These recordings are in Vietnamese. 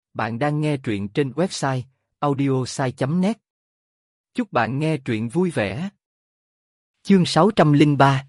Bạn đang nghe truyện trên website audiosai.net. Chúc bạn nghe truyện vui vẻ. Chương 603.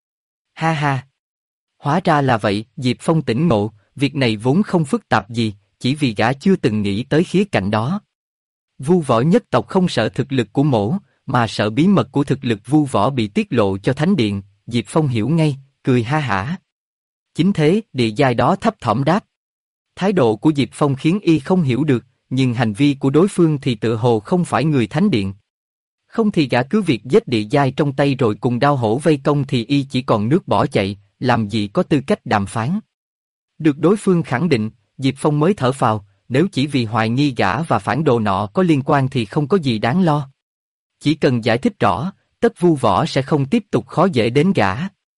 Ha ha. Hóa ra là vậy, Diệp Phong tỉnh ngộ, việc này vốn không phức tạp gì, chỉ vì gã chưa từng nghĩ tới khía cạnh đó. Vu võ nhất tộc không sợ thực lực của mổ, mà sợ bí mật của thực lực vu võ bị tiết lộ cho Thánh Điện. Diệp Phong hiểu ngay, cười ha hả. Chính thế, địa giai đó thấp thỏm đáp. Thái độ của Diệp Phong khiến y không hiểu được, nhưng hành vi của đối phương thì tựa hồ không phải người Thánh Điện. Không thì gã cứ việc giết địa giai trong tay rồi cùng đao hổ vây công thì y chỉ còn nước bỏ chạy, làm gì có tư cách đàm phán. Được đối phương khẳng định, Diệp Phong mới thở phào, nếu chỉ vì hoài nghi gã và phản đồ nọ có liên quan thì không có gì đáng lo. Chỉ cần giải thích rõ, tất vu võ sẽ không tiếp tục khó dễ đến gã.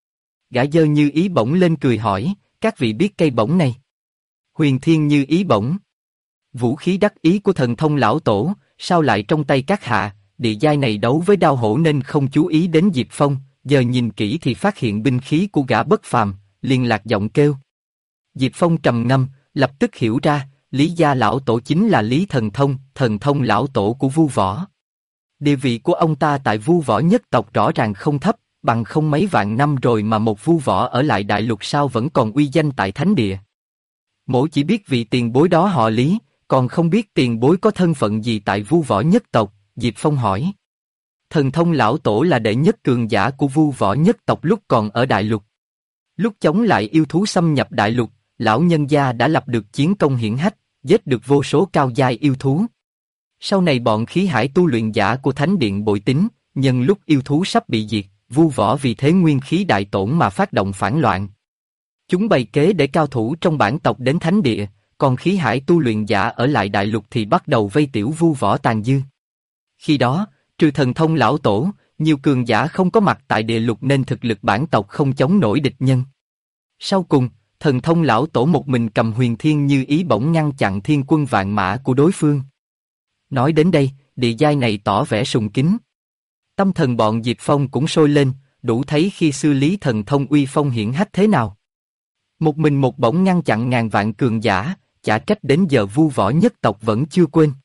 Gã giơ Như Ý bổng lên cười hỏi, các vị biết cây bổng này? Huyền Thiên Như Ý bổng. Vũ khí đắc ý của Thần Thông lão tổ, sao lại trong tay các hạ? Địa giai này đấu với đao hổ nên không chú ý đến Diệp Phong, giờ nhìn kỹ thì phát hiện binh khí của gã bất phàm, liền lạc giọng kêu. Diệp Phong trầm ngâm, lập tức hiểu ra, Lý gia lão tổ chính là Lý Thần Thông lão tổ của vu võ. Địa vị của ông ta tại vu võ nhất tộc rõ ràng không thấp, bằng không mấy vạn năm rồi mà một vu võ ở lại đại lục sao vẫn còn uy danh tại thánh địa. Mỗ chỉ biết vị tiền bối đó họ Lý, còn không biết tiền bối có thân phận gì tại vu võ nhất tộc. Diệp Phong hỏi. Thần Thông lão tổ là đệ nhất cường giả của vu võ nhất tộc lúc còn ở đại lục. Lúc chống lại yêu thú xâm nhập đại lục, lão nhân gia đã lập được chiến công hiển hách, giết được vô số cao giai yêu thú. Sau này bọn khí hải tu luyện giả của Thánh Điện bội tín, nhân lúc yêu thú sắp bị diệt, vu võ vì thế nguyên khí đại tổn mà phát động phản loạn. Chúng bày kế để cao thủ trong bản tộc đến thánh địa, còn khí hải tu luyện giả ở lại đại lục thì bắt đầu vây tiểu vu võ tàn dư. Khi đó, trừ Thần Thông lão tổ, nhiều cường giả không có mặt tại địa lục nên thực lực bản tộc không chống nổi địch nhân. Sau cùng, Thần Thông lão tổ một mình cầm Huyền Thiên Như Ý bổng ngăn chặn thiên quân vạn mã của đối phương. Nói đến đây, địa giai này tỏ vẻ sùng kính. Tâm thần bọn Diệp Phong cũng sôi lên, đủ thấy khi xưa Lý Thần Thông uy phong hiển hách thế nào. Một mình một bổng ngăn chặn ngàn vạn cường giả, chả trách đến giờ vu võ nhất tộc vẫn chưa quên.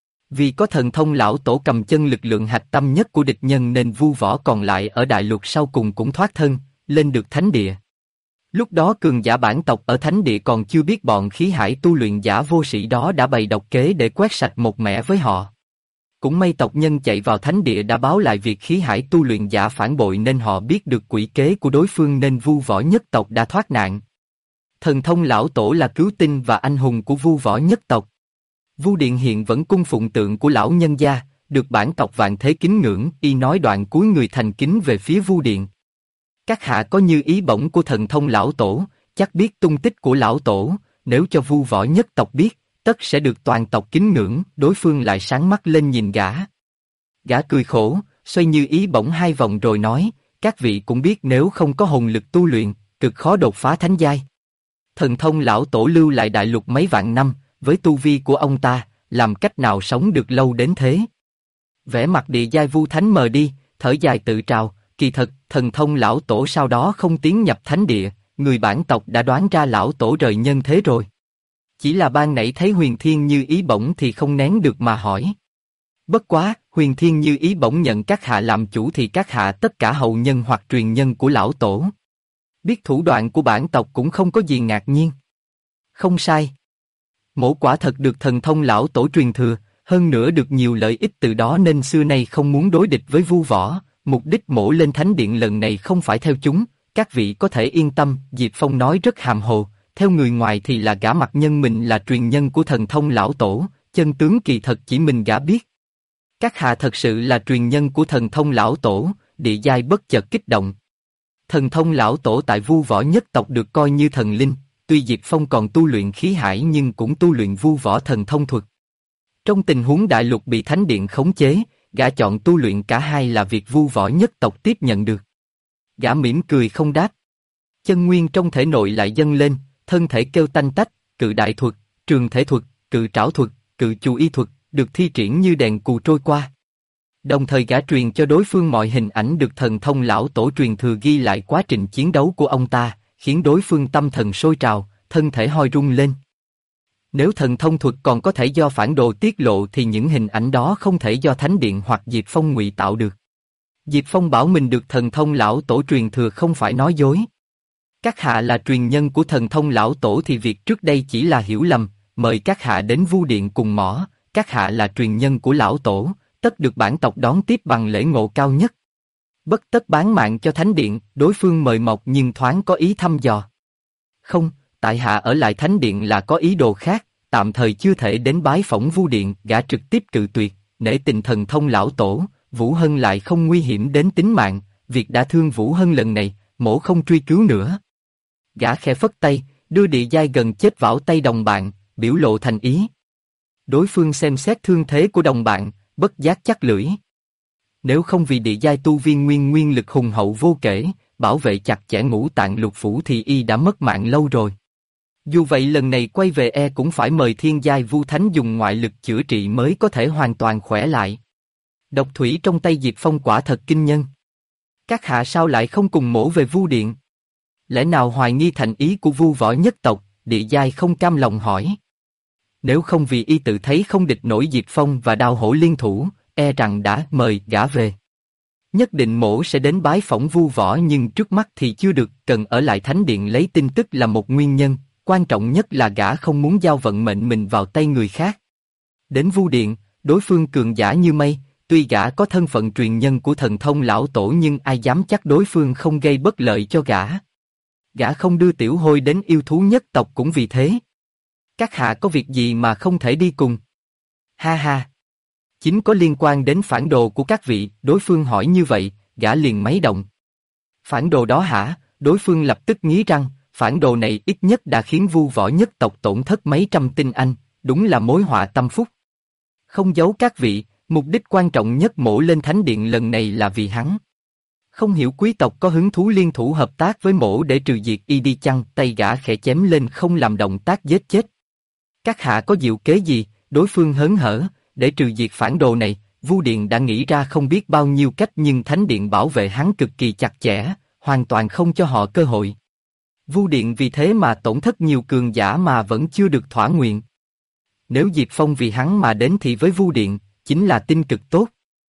Vì có Thần Thông lão tổ cầm chân lực lượng hạch tâm nhất của địch nhân nên vu võ còn lại ở đại lục sau cùng cũng thoát thân, lên được thánh địa. Lúc đó cường giả bản tộc ở thánh địa còn chưa biết bọn khí hải tu luyện giả vô sĩ đó đã bày độc kế để quét sạch một mẻ với họ. Cũng may tộc nhân chạy vào thánh địa đã báo lại việc khí hải tu luyện giả phản bội nên họ biết được quỷ kế của đối phương nên vu võ nhất tộc đã thoát nạn. Thần Thông lão tổ là cứu tinh và anh hùng của vu võ nhất tộc. Vu Điện hiện vẫn cung phụng tượng của lão nhân gia, được bản tộc vạn thế kính ngưỡng. Y nói đoạn cúi người thành kính về phía Vu Điện. Các hạ có Như Ý bổng của Thần Thông lão tổ, chắc biết tung tích của lão tổ, nếu cho vu võ nhất tộc biết, tất sẽ được toàn tộc kính ngưỡng. Đối phương lại sáng mắt lên nhìn gã. Gã cười khổ, xoay Như Ý bổng hai vòng rồi nói, các vị cũng biết nếu không có hồn lực tu luyện, cực khó đột phá thánh giai. Thần Thông lão tổ lưu lại đại lục mấy vạn năm, với tu vi của ông ta, làm cách nào sống được lâu đến thế? Vẻ mặt địa giai vu thánh mờ đi, thở dài tự trào, kỳ thật, Thần Thông lão tổ sau đó không tiến nhập thánh địa, người bản tộc đã đoán ra lão tổ rời nhân thế rồi. Chỉ là ban nãy thấy Huyền Thiên Như Ý bổng thì không nén được mà hỏi. Bất quá, Huyền Thiên Như Ý bổng nhận các hạ làm chủ thì các hạ tất cả hậu nhân hoặc truyền nhân của lão tổ. Biết thủ đoạn của bản tộc cũng không có gì ngạc nhiên. Không sai. Mỗ quả thật được Thần Thông lão tổ truyền thừa, hơn nữa được nhiều lợi ích từ đó nên xưa nay không muốn đối địch với vu võ. Mục đích mỗ lên thánh điện lần này không phải theo chúng, các vị có thể yên tâm. Diệp Phong nói rất hàm hồ, theo người ngoài thì là gã mặt nhân mình là truyền nhân của Thần Thông lão tổ, chân tướng kỳ thật chỉ mình gã biết. Các hạ thật sự là truyền nhân của Thần Thông lão tổ, địa giai bất chợt kích động. Thần Thông lão tổ tại vu võ nhất tộc được coi như thần linh, tuy Diệp Phong còn tu luyện khí hải nhưng cũng tu luyện vu võ thần thông thuật. Trong tình huống đại lục bị thánh điện khống chế, gã chọn tu luyện cả hai là việc vu võ nhất tộc tiếp nhận được. Gã mỉm cười không đáp. Chân nguyên trong thể nội lại dâng lên, thân thể kêu tanh tách, cự đại thuật, trường thể thuật, cự trảo thuật, cự chu y thuật, được thi triển như đèn cù trôi qua. Đồng thời gã truyền cho đối phương mọi hình ảnh được Thần Thông lão tổ truyền thừa ghi lại quá trình chiến đấu của ông ta, khiến đối phương tâm thần sôi trào, thân thể hoi rung lên. Nếu thần thông thuật còn có thể do phản đồ tiết lộ thì những hình ảnh đó không thể do Thánh Điện hoặc Diệp Phong ngụy tạo được. Diệp Phong bảo mình được thần thông lão tổ truyền thừa không phải nói dối. Các hạ là truyền nhân của thần thông lão tổ thì việc trước đây chỉ là hiểu lầm, mời các hạ đến Vu Điện cùng mỏ, các hạ là truyền nhân của lão tổ, tất được bản tộc đón tiếp bằng lễ ngộ cao nhất. Bất tất bán mạng cho Thánh Điện, đối phương mời mọc nhưng thoáng có ý thăm dò. Không, tại hạ ở lại Thánh Điện là có ý đồ khác, tạm thời chưa thể đến bái phỏng Vu Điện, gã trực tiếp cự tuyệt, nể tình thần thông lão tổ, Vũ Hân lại không nguy hiểm đến tính mạng, việc đã thương Vũ Hân lần này, mổ không truy cứu nữa. Gã khẽ phất tay, đưa địa giai gần chết vào tay đồng bạn, biểu lộ thành ý. Đối phương xem xét thương thế của đồng bạn, bất giác chắc lưỡi. Nếu không vì địa giai tu viên nguyên lực hùng hậu vô kể, bảo vệ chặt chẽ ngũ tạng lục phủ thì y đã mất mạng lâu rồi. Dù vậy lần này quay về cũng phải mời thiên giai Vu Thánh dùng ngoại lực chữa trị mới có thể hoàn toàn khỏe lại. Độc thủy trong tay Diệp Phong quả thật kinh nhân. Các hạ sao lại không cùng mổ về Vu Điện? Lẽ nào hoài nghi thành ý của Vu Võ nhất tộc? Địa giai không cam lòng hỏi. Nếu không vì y tự thấy không địch nổi Diệp Phong và Đao Hổ liên thủ, rằng đã mời gã về. Nhất định mổ sẽ đến bái phỏng Vu Võ nhưng trước mắt thì chưa được, cần ở lại Thánh Điện lấy tin tức là một nguyên nhân, quan trọng nhất là gã không muốn giao vận mệnh mình vào tay người khác. Đến Vu Điện, đối phương cường giả như mây, tuy gã có thân phận truyền nhân của thần thông lão tổ nhưng ai dám chắc đối phương không gây bất lợi cho gã. Gã không đưa Tiểu Hôi đến yêu thú nhất tộc cũng vì thế. Các hạ có việc gì mà không thể đi cùng? Ha ha! Chính có liên quan đến phản đồ của các vị, đối phương hỏi như vậy, gã liền máy động. Phản đồ đó hả? Đối phương lập tức nghĩ rằng, phản đồ này ít nhất đã khiến Vu Võ nhất tộc tổn thất mấy trăm tinh anh, đúng là mối họa tâm phúc. Không giấu các vị, mục đích quan trọng nhất mổ lên Thánh Điện lần này là vì hắn. Không hiểu quý tộc có hứng thú liên thủ hợp tác với mổ để trừ diệt y đi chăng? Tay gã khẽ chém lên không làm động tác giết chết. Các hạ có diệu kế gì? Đối phương hớn hở, để trừ diệt phản đồ này, Vu Điện đã nghĩ ra không biết bao nhiêu cách nhưng Thánh Điện bảo vệ hắn cực kỳ chặt chẽ, hoàn toàn không cho họ cơ hội. Vu Điện vì thế mà tổn thất nhiều cường giả mà vẫn chưa được thỏa nguyện. Nếu Diệp Phong vì hắn mà đến thì với Vu Điện, chính là tin cực tốt.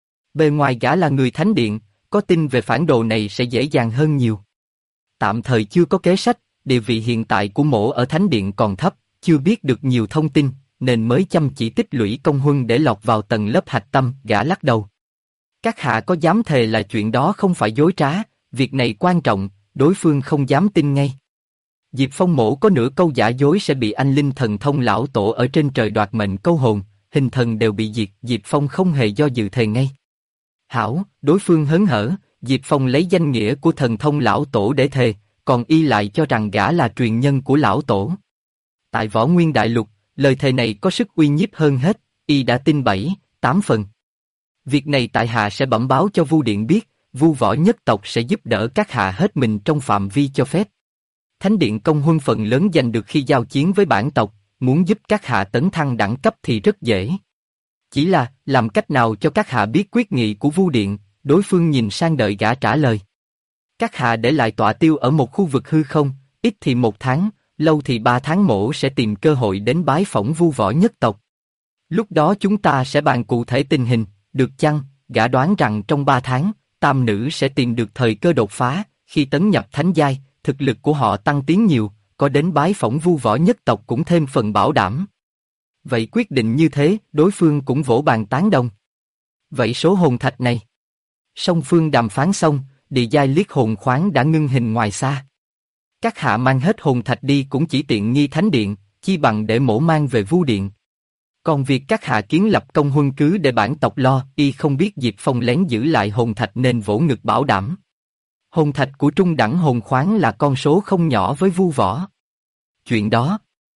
Bề ngoài gã là người Thánh Điện, có tin về phản đồ này sẽ dễ dàng hơn nhiều. Tạm thời chưa có kế sách, địa vị hiện tại của mổ ở Thánh Điện còn thấp, chưa biết được nhiều thông tin, nên mới chăm chỉ tích lũy công huân để lọt vào tầng lớp hạch tâm. Gã lắc đầu. Các hạ có dám thề là chuyện đó không phải dối trá, việc này quan trọng, đối phương không dám tin ngay. Diệp Phong mổ có nửa câu giả dối sẽ bị anh linh thần thông lão tổ ở trên trời đoạt mệnh câu hồn, hình thần đều bị diệt. Diệp Phong không hề do dự thề ngay. Hảo, đối phương hớn hở, Diệp Phong lấy danh nghĩa của thần thông lão tổ để thề, còn y lại cho rằng gã là truyền nhân của lão tổ. Tại Võ Nguyên Đại Lục, lời thề này có sức uy nhiếp hơn hết, y đã tin 7-8 phần. Việc này tại hạ sẽ bẩm báo cho Vu Điện biết, Vu Võ nhất tộc sẽ giúp đỡ các hạ hết mình trong phạm vi cho phép. Thánh Điện công huân phần lớn giành được khi giao chiến với bản tộc, muốn giúp các hạ tấn thăng đẳng cấp thì rất dễ. Chỉ là, làm cách nào cho các hạ biết quyết nghị của Vu Điện? Đối phương nhìn sang đợi gã trả lời. Các hạ để lại tọa tiêu ở một khu vực hư không, ít thì 1 tháng, lâu thì 3 tháng mổ sẽ tìm cơ hội đến bái phỏng Vu Võ nhất tộc. Lúc đó chúng ta sẽ bàn cụ thể tình hình, được chăng? Gã đoán rằng trong 3 tháng, tam nữ sẽ tìm được thời cơ đột phá, khi tấn nhập thánh giai, thực lực của họ tăng tiến nhiều, có đến bái phỏng Vu Võ nhất tộc cũng thêm phần bảo đảm. Vậy quyết định như thế, đối phương cũng vỗ bàn tán đồng. Vậy số hồn thạch này? Song phương đàm phán xong, địa giai liếc hồn khoáng đã ngưng hình ngoài xa. Các hạ mang hết hồn thạch đi cũng chỉ tiện nghi Thánh Điện, chi bằng để mổ mang về Vu Điện. Còn việc các hạ kiến lập công huân cứ để bản tộc lo, y không biết Diệp Phong lén giữ lại hồn thạch nên vỗ ngực bảo đảm. Hồn thạch của trung đẳng hồn khoáng là con số không nhỏ với Vu Võ. Chuyện đó,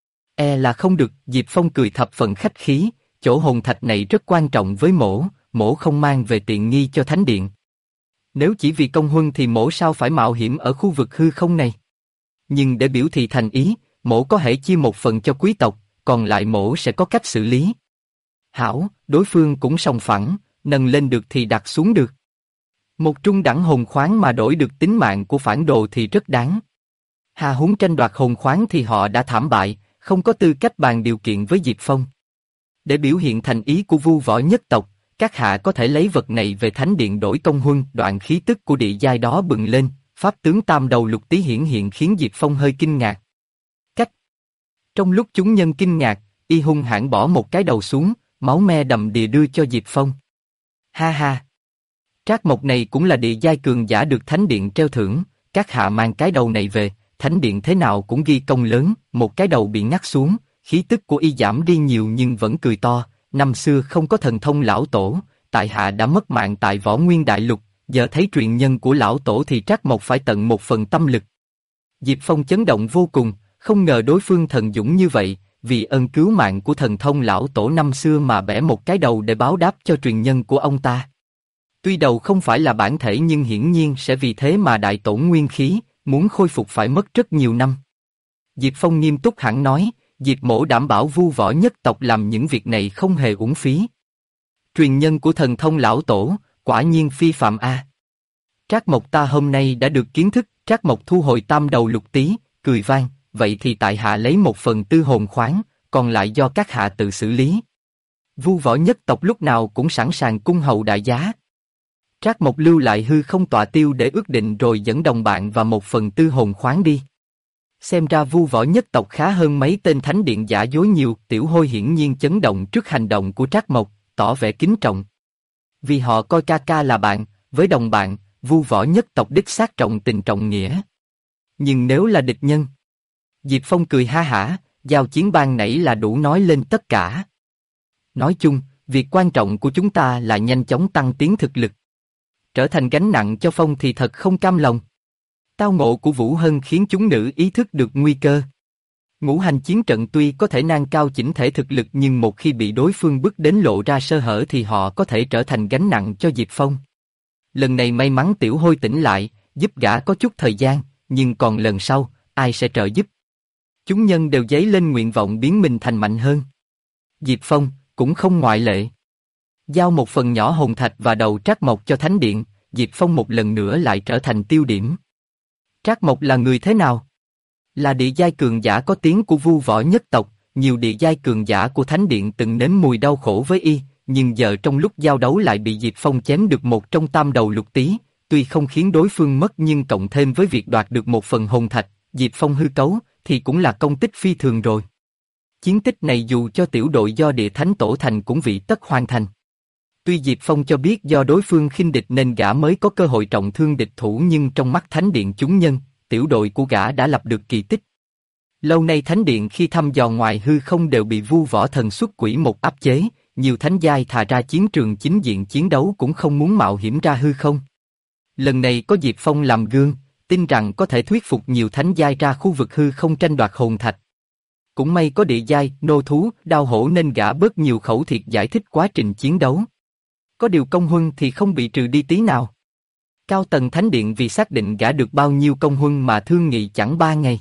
là không được. Diệp Phong cười thập phần khách khí, chỗ hồn thạch này rất quan trọng với mổ không mang về tiện nghi cho Thánh Điện. Nếu chỉ vì công huân thì mổ sao phải mạo hiểm ở khu vực hư không này. Nhưng để biểu thị thành ý, mổ có thể chia 1 phần cho quý tộc, còn lại mổ sẽ có cách xử lý. Hảo, đối phương cũng sòng phẳng, nâng lên được thì đặt xuống được. Một trung đẳng hồn khoáng mà đổi được tính mạng của phản đồ thì rất đáng. Hà huống tranh đoạt hồn khoáng thì họ đã thảm bại, không có tư cách bàn điều kiện với Diệp Phong. Để biểu hiện thành ý của Vu Võ nhất tộc, các hạ có thể lấy vật này về thánh điện đổi công huân. Đoạn khí tức của địa giai đó bừng lên, pháp tướng tam đầu lục tý hiển hiện khiến Diệp Phong hơi kinh ngạc. Cách. Trong lúc chúng nhân kinh ngạc, y hung hãn bỏ một cái đầu xuống, máu me đầm đìa đưa cho Diệp Phong. Ha ha! Trác Mộc này cũng là địa giai cường giả được thánh điện treo thưởng, các hạ mang cái đầu này về, thánh điện thế nào cũng ghi công lớn. Một cái đầu bị ngắt xuống, khí tức của y giảm đi nhiều nhưng vẫn cười to. Năm xưa không có thần thông lão tổ, tại hạ đã mất mạng tại Võ Nguyên Đại Lục, giờ thấy truyền nhân của lão tổ thì Trác Mộc phải tận một phần tâm lực. Diệp Phong chấn động vô cùng, không ngờ đối phương thần dũng như vậy, vì ơn cứu mạng của thần thông lão tổ năm xưa mà bẻ một cái đầu để báo đáp cho truyền nhân của ông ta. Tuy đầu không phải là bản thể nhưng hiển nhiên sẽ vì thế mà đại tổn nguyên khí, muốn khôi phục phải mất rất nhiều năm. Diệp Phong nghiêm túc hẳn nói, Diệp mỗ đảm bảo Vu Võ nhất tộc làm những việc này không hề uổng phí. Truyền nhân của thần thông lão tổ, quả nhiên phi phạm a. Trác Mộc ta hôm nay đã được kiến thức. Trác Mộc thu hồi tam đầu lục tý, cười vang, vậy thì tại hạ lấy một phần tư hồn khoáng, còn lại do các hạ tự xử lý. Vu Võ nhất tộc lúc nào cũng sẵn sàng cung hầu đại giá. Trác Mộc lưu lại hư không tọa tiêu để ước định rồi dẫn đồng bạn và một phần tư hồn khoáng đi. Xem ra Vu Võ nhất tộc khá hơn mấy tên thánh điện giả dối nhiều. Tiểu Hôi hiển nhiên chấn động trước hành động của Trác Mộc, tỏ vẻ kính trọng. Vì họ coi ca ca là bạn, với đồng bạn, Vu Võ nhất tộc đích xác trọng tình trọng nghĩa. Nhưng nếu là địch nhân, Diệp Phong cười ha hả, giao chiến ban nãy là đủ nói lên tất cả. Nói chung, việc quan trọng của chúng ta là nhanh chóng tăng tiến thực lực. Trở thành gánh nặng cho Phong thì thật không cam lòng. Tao ngộ của Vũ Hân khiến chúng nữ ý thức được nguy cơ. Ngũ hành chiến trận tuy có thể nâng cao chỉnh thể thực lực nhưng một khi bị đối phương bức đến lộ ra sơ hở thì họ có thể trở thành gánh nặng cho Diệp Phong. Lần này may mắn Tiểu Hôi tỉnh lại, giúp gã có chút thời gian, nhưng còn lần sau, ai sẽ trợ giúp? Chúng nhân đều dấy lên nguyện vọng biến mình thành mạnh hơn. Diệp Phong cũng không ngoại lệ. Giao một phần nhỏ hồn thạch và đầu Trác Mộc cho Thánh Điện, Diệp Phong một lần nữa lại trở thành tiêu điểm. Trác Mộc là người thế nào? Là địa giai cường giả có tiếng của Vu Võ nhất tộc, nhiều địa giai cường giả của Thánh Điện từng nếm mùi đau khổ với y, nhưng giờ trong lúc giao đấu lại bị Diệp Phong chém được một trong tam đầu lục tý, tuy không khiến đối phương mất nhưng cộng thêm với việc đoạt được một phần hồn thạch, Diệp Phong hư cấu, thì cũng là công tích phi thường rồi. Chiến tích này dù cho tiểu đội do địa thánh tổ thành cũng vị tất hoàn thành. Tuy Diệp Phong cho biết do đối phương khinh địch nên gã mới có cơ hội trọng thương địch thủ nhưng trong mắt Thánh Điện chúng nhân, tiểu đội của gã đã lập được kỳ tích. Lâu nay Thánh Điện khi thăm dò ngoài hư không đều bị Vu Võ thần xuất quỷ một áp chế, nhiều thánh giai thà ra chiến trường chính diện chiến đấu cũng không muốn mạo hiểm ra hư không. Lần này có Diệp Phong làm gương, tin rằng có thể thuyết phục nhiều thánh giai ra khu vực hư không tranh đoạt hồn thạch. Cũng may có địa giai, nô thú, đao hổ nên gã bớt nhiều khẩu thiệt giải thích quá trình chiến đấu. Có điều công huân thì không bị trừ đi tí nào. Cao tầng Thánh Điện vì xác định gã được bao nhiêu công huân mà thương nghị chẳng 3 ngày.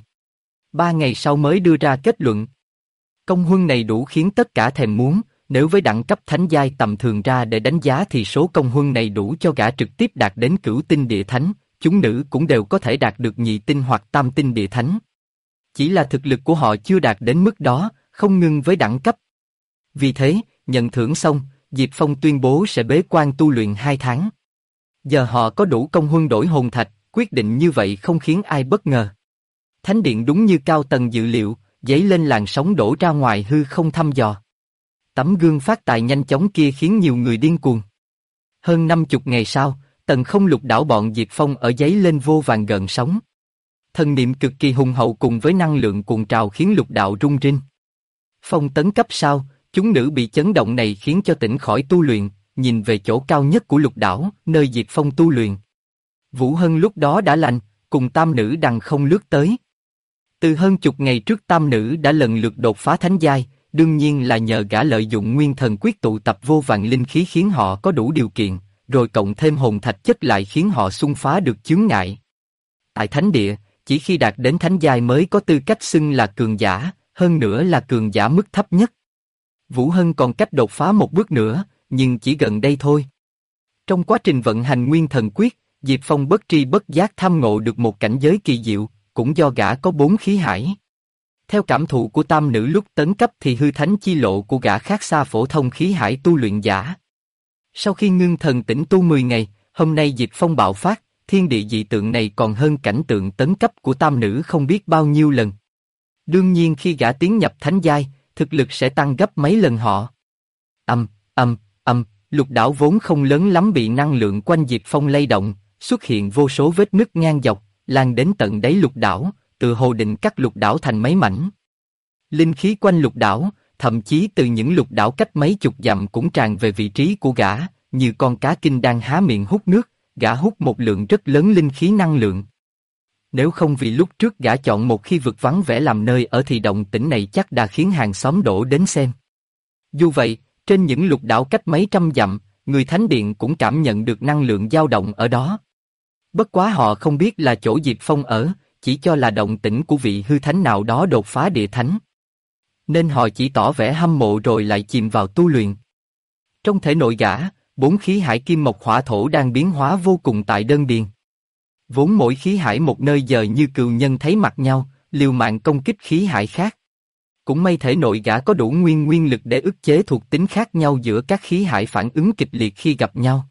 3 ngày sau mới đưa ra kết luận. Công huân này đủ khiến tất cả thèm muốn, nếu với đẳng cấp thánh giai tầm thường ra để đánh giá thì số công huân này đủ cho gã trực tiếp đạt đến cửu tinh địa thánh, chúng nữ cũng đều có thể đạt được nhị tinh hoặc tam tinh địa thánh. Chỉ là thực lực của họ chưa đạt đến mức đó, không ngưng với đẳng cấp. Vì thế, nhận thưởng xong, Diệp Phong tuyên bố sẽ bế quan tu luyện 2 tháng. Giờ họ có đủ công huân đổi hồn thạch, quyết định như vậy không khiến ai bất ngờ. Thánh Điện đúng như cao tầng dự liệu, dấy lên làn sóng đổ ra ngoài hư không thăm dò. Tấm gương phát tài nhanh chóng kia khiến nhiều người điên cuồng. Hơn 50 ngày sau, Tần Không Lục đảo bọn Diệp Phong ở dấy lên vô vàn gợn sóng. Thần niệm cực kỳ hùng hậu cùng với năng lượng cuồng trào khiến lục đạo rung rinh. Phong tấn cấp sau, chúng nữ bị chấn động này khiến cho tỉnh khỏi tu luyện, nhìn về chỗ cao nhất của lục đảo, nơi Diệp Phong tu luyện. Vũ Hân lúc đó đã lành, cùng tam nữ đằng không lướt tới. Từ hơn chục ngày trước tam nữ đã lần lượt đột phá thánh giai, đương nhiên là nhờ gã lợi dụng nguyên thần quyết tụ tập vô vàn linh khí khiến họ có đủ điều kiện, rồi cộng thêm hồn thạch chất lại khiến họ xung phá được chướng ngại. Tại thánh địa, chỉ khi đạt đến thánh giai mới có tư cách xưng là cường giả, hơn nữa là cường giả mức thấp nhất. Vũ Hân còn cách đột phá một bước nữa, nhưng chỉ gần đây thôi. Trong quá trình vận hành nguyên thần quyết, Diệp Phong bất tri bất giác tham ngộ được một cảnh giới kỳ diệu, cũng do gã có 4 khí hải. Theo cảm thụ của tam nữ lúc tấn cấp thì hư thánh chi lộ của gã khác xa phổ thông khí hải tu luyện giả. Sau khi ngưng thần tĩnh tu 10 ngày, hôm nay dịch phong bạo phát, thiên địa dị tượng này còn hơn cảnh tượng tấn cấp của tam nữ không biết bao nhiêu lần. Đương nhiên khi gã tiến nhập thánh giai, thực lực sẽ tăng gấp mấy lần họ. Lục đảo vốn không lớn lắm bị năng lượng quanh diệt phong lay động, xuất hiện vô số vết nứt ngang dọc, lan đến tận đáy lục đảo, tự hồ định cắt lục đảo thành mấy mảnh. Linh khí quanh lục đảo, thậm chí từ những lục đảo cách mấy chục dặm cũng tràn về vị trí của gã, như con cá kinh đang há miệng hút nước, gã hút một lượng rất lớn linh khí năng lượng. Nếu không vì lúc trước gã chọn một khi vực vắng vẻ làm nơi ở thì động tĩnh này chắc đã khiến hàng xóm đổ đến xem. Dù vậy, trên những lục đảo cách mấy trăm dặm, người thánh điện cũng cảm nhận được năng lượng dao động ở đó. Bất quá họ không biết là chỗ Diệp Phong ở, chỉ cho là động tĩnh của vị hư thánh nào đó đột phá địa thánh. Nên họ chỉ tỏ vẻ hâm mộ rồi lại chìm vào tu luyện. Trong thể nội gã, 4 khí hải kim mộc hỏa thổ đang biến hóa vô cùng tại đơn điền. Vốn mỗi khí hải một nơi giờ như cừu nhân thấy mặt nhau, liều mạng công kích khí hải khác. Cũng may thể nội gã có đủ nguyên lực để ức chế thuộc tính khác nhau giữa các khí hải phản ứng kịch liệt khi gặp nhau.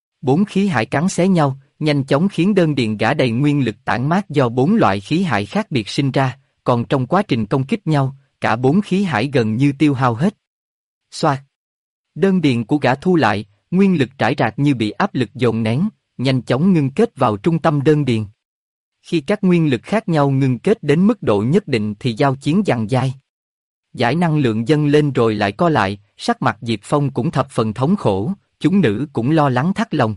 4 khí hải cắn xé nhau, nhanh chóng khiến đơn điền gã đầy nguyên lực tản mát do 4 loại khí hải khác biệt sinh ra, còn trong quá trình công kích nhau, cả 4 khí hải gần như tiêu hao hết. Xoạt. Đơn điền của gã thu lại, nguyên lực trải rạc như bị áp lực dồn nén, nhanh chóng ngưng kết vào trung tâm đơn điền. Khi các nguyên lực khác nhau ngưng kết đến mức độ nhất định thì giao chiến giằng dai. Giải năng lượng dâng lên rồi lại co lại, sắc mặt Diệp Phong cũng thập phần thống khổ, chúng nữ cũng lo lắng thắt lòng.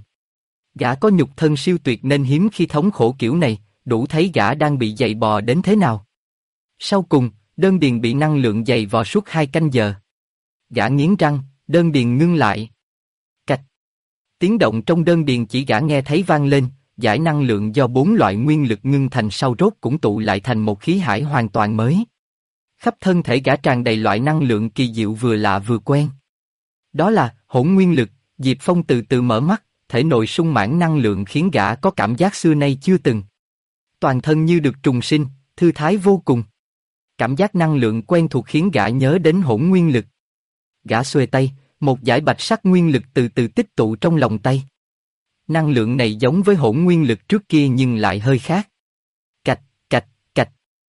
Gã có nhục thân siêu tuyệt nên hiếm khi thống khổ kiểu này, đủ thấy gã đang bị dày bò đến thế nào. Sau cùng, đơn điền bị năng lượng dày vò suốt 2 canh giờ. Gã nghiến răng, đơn điền ngưng lại. Cạch. Tiếng động trong đơn điền chỉ gã nghe thấy vang lên, giải năng lượng do 4 loại nguyên lực ngưng thành sau rốt cũng tụ lại thành một khí hải hoàn toàn mới. Khắp thân thể gã tràn đầy loại năng lượng kỳ diệu vừa lạ vừa quen. Đó là hỗn nguyên lực. Diệp Phong từ từ mở mắt, thể nội sung mãn năng lượng khiến gã có cảm giác xưa nay chưa từng. Toàn thân như được trùng sinh, thư thái vô cùng. Cảm giác năng lượng quen thuộc khiến gã nhớ đến hỗn nguyên lực. Gã xuề tay, một dải bạch sắc nguyên lực từ từ tích tụ trong lòng tay. Năng lượng này giống với hỗn nguyên lực trước kia nhưng lại hơi khác. Cạch, cạch, cạch.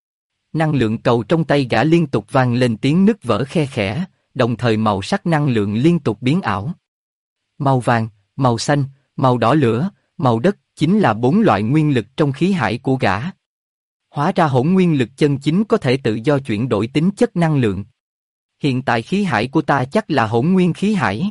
Năng lượng cầu trong tay gã liên tục vang lên tiếng nứt vỡ khe khẽ, đồng thời màu sắc năng lượng liên tục biến ảo. Màu vàng, màu xanh, màu đỏ lửa, màu đất chính là 4 loại nguyên lực trong khí hải của gã. Hóa ra hỗn nguyên lực chân chính có thể tự do chuyển đổi tính chất năng lượng. Hiện tại khí hải của ta chắc là hỗn nguyên khí hải.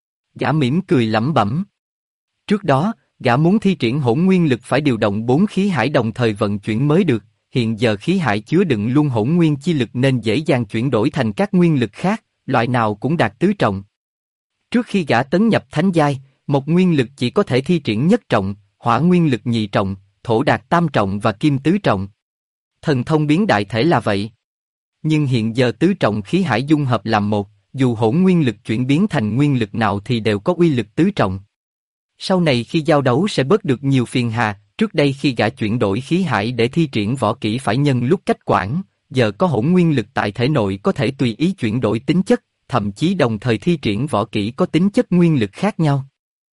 Gã mỉm cười lẩm bẩm. Trước đó, gã muốn thi triển hỗn nguyên lực phải điều động 4 khí hải đồng thời vận chuyển mới được. Hiện giờ khí hải chứa đựng luôn hỗn nguyên chi lực nên dễ dàng chuyển đổi thành các nguyên lực khác, loại nào cũng đạt tứ trọng. Trước khi gã tấn nhập thánh giai, một nguyên lực chỉ có thể thi triển nhất trọng, hỏa nguyên lực nhị trọng, thổ đạt tam trọng và kim tứ trọng. Thần thông biến đại thể là vậy. Nhưng hiện giờ tứ trọng khí hải dung hợp làm một, dù hỗn nguyên lực chuyển biến thành nguyên lực nào thì đều có uy lực tứ trọng. Sau này khi giao đấu sẽ bớt được nhiều phiền hà, trước đây khi gã chuyển đổi khí hải để thi triển võ kỹ phải nhân lúc cách quản, giờ có hỗn nguyên lực tại thể nội có thể tùy ý chuyển đổi tính chất, thậm chí đồng thời thi triển võ kỹ có tính chất nguyên lực khác nhau.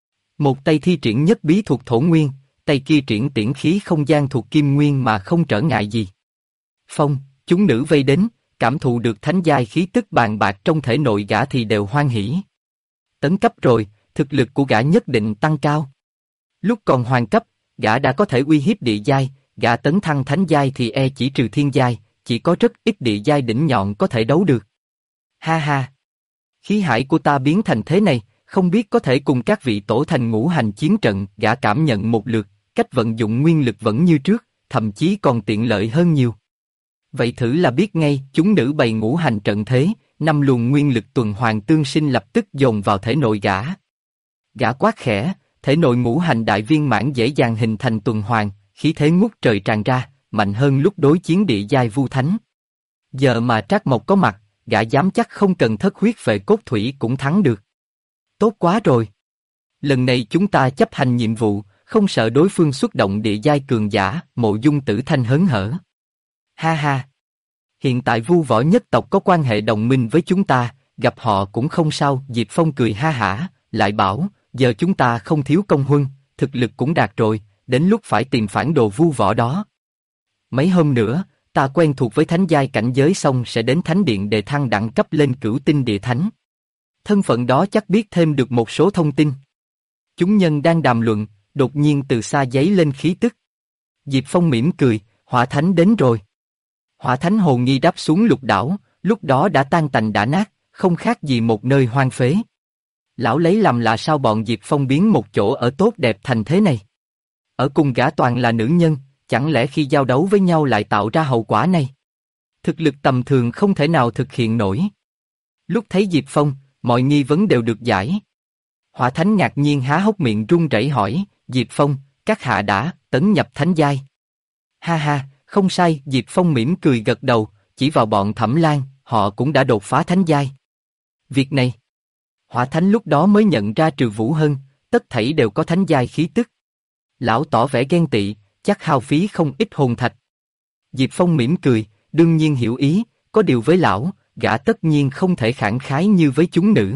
Một tay thi triển nhất bí thuộc thổ nguyên, tay kia triển tiễn khí không gian thuộc kim nguyên mà không trở ngại gì. Phong, chúng nữ vây đến, cảm thụ được thánh giai khí tức bàn bạc trong thể nội gã thì đều hoan hỉ. Tấn cấp rồi, thực lực của gã nhất định tăng cao. Lúc còn hoàng cấp, gã đã có thể uy hiếp địa giai, gã tấn thăng thánh giai thì chỉ trừ thiên giai, chỉ có rất ít địa giai đỉnh nhọn có thể đấu được. Ha ha! Khí hải của ta biến thành thế này, không biết có thể cùng các vị tổ thành ngũ hành chiến trận. Gã cảm nhận một lượt, cách vận dụng nguyên lực vẫn như trước, thậm chí còn tiện lợi hơn nhiều. Vậy thử là biết ngay. Chúng nữ bày ngũ hành trận thế, 5 luồng nguyên lực tuần hoàn tương sinh lập tức dồn vào thể nội gã. Gã quát khẽ, thể nội ngũ hành đại viên mãn dễ dàng hình thành tuần hoàn, khí thế ngút trời tràn ra, mạnh hơn lúc đối chiến địa giai vu thánh. Giờ mà Trác Mộc có mặt, gã dám chắc không cần thất huyết về cốt thủy cũng thắng được. Tốt quá rồi. Lần này chúng ta chấp hành nhiệm vụ, không sợ đối phương xuất động địa giai cường giả. Mộ Dung Tử Thanh hớn hở. Ha ha. Hiện tại Vu Võ nhất tộc có quan hệ đồng minh với chúng ta, gặp họ cũng không sao. Diệp Phong cười ha hả, lại bảo, giờ chúng ta không thiếu công huân, thực lực cũng đạt rồi, đến lúc phải tìm phản đồ Vu Võ đó. Mấy hôm nữa, ta quen thuộc với thánh giai cảnh giới xong sẽ đến thánh điện đề thăng đẳng cấp lên cửu tinh địa thánh. Thân phận đó chắc biết thêm được một số thông tin. Chúng nhân đang đàm luận, đột nhiên từ xa giấy lên khí tức. Diệp Phong mỉm cười, Hỏa Thánh đến rồi. Hỏa Thánh hồ nghi đáp xuống lục đảo, lúc đó đã tan tành đã nát, không khác gì một nơi hoang phế. Lão lấy làm lạ sao bọn Diệp Phong biến một chỗ ở tốt đẹp thành thế này. Ở cùng gã toàn là nữ nhân, chẳng lẽ khi giao đấu với nhau lại tạo ra hậu quả này? Thực lực tầm thường không thể nào thực hiện nổi. Lúc thấy Diệp Phong, mọi nghi vấn đều được giải. Hỏa Thánh ngạc nhiên há hốc miệng run rẩy hỏi, Diệp Phong, các hạ đã tấn nhập thánh giai. Ha ha, không sai. Diệp Phong mỉm cười gật đầu, chỉ vào bọn Thẩm Lan, họ cũng đã đột phá thánh giai. Việc này, Hỏa Thánh lúc đó mới nhận ra trừ Vũ Hân, tất thảy đều có thánh giai khí tức. Lão tỏ vẻ ghen tị, chắc hao phí không ít hồn thạch. Diệp Phong mỉm cười, đương nhiên hiểu ý, có điều với lão, gã tất nhiên không thể khẳng khái như với chúng nữ.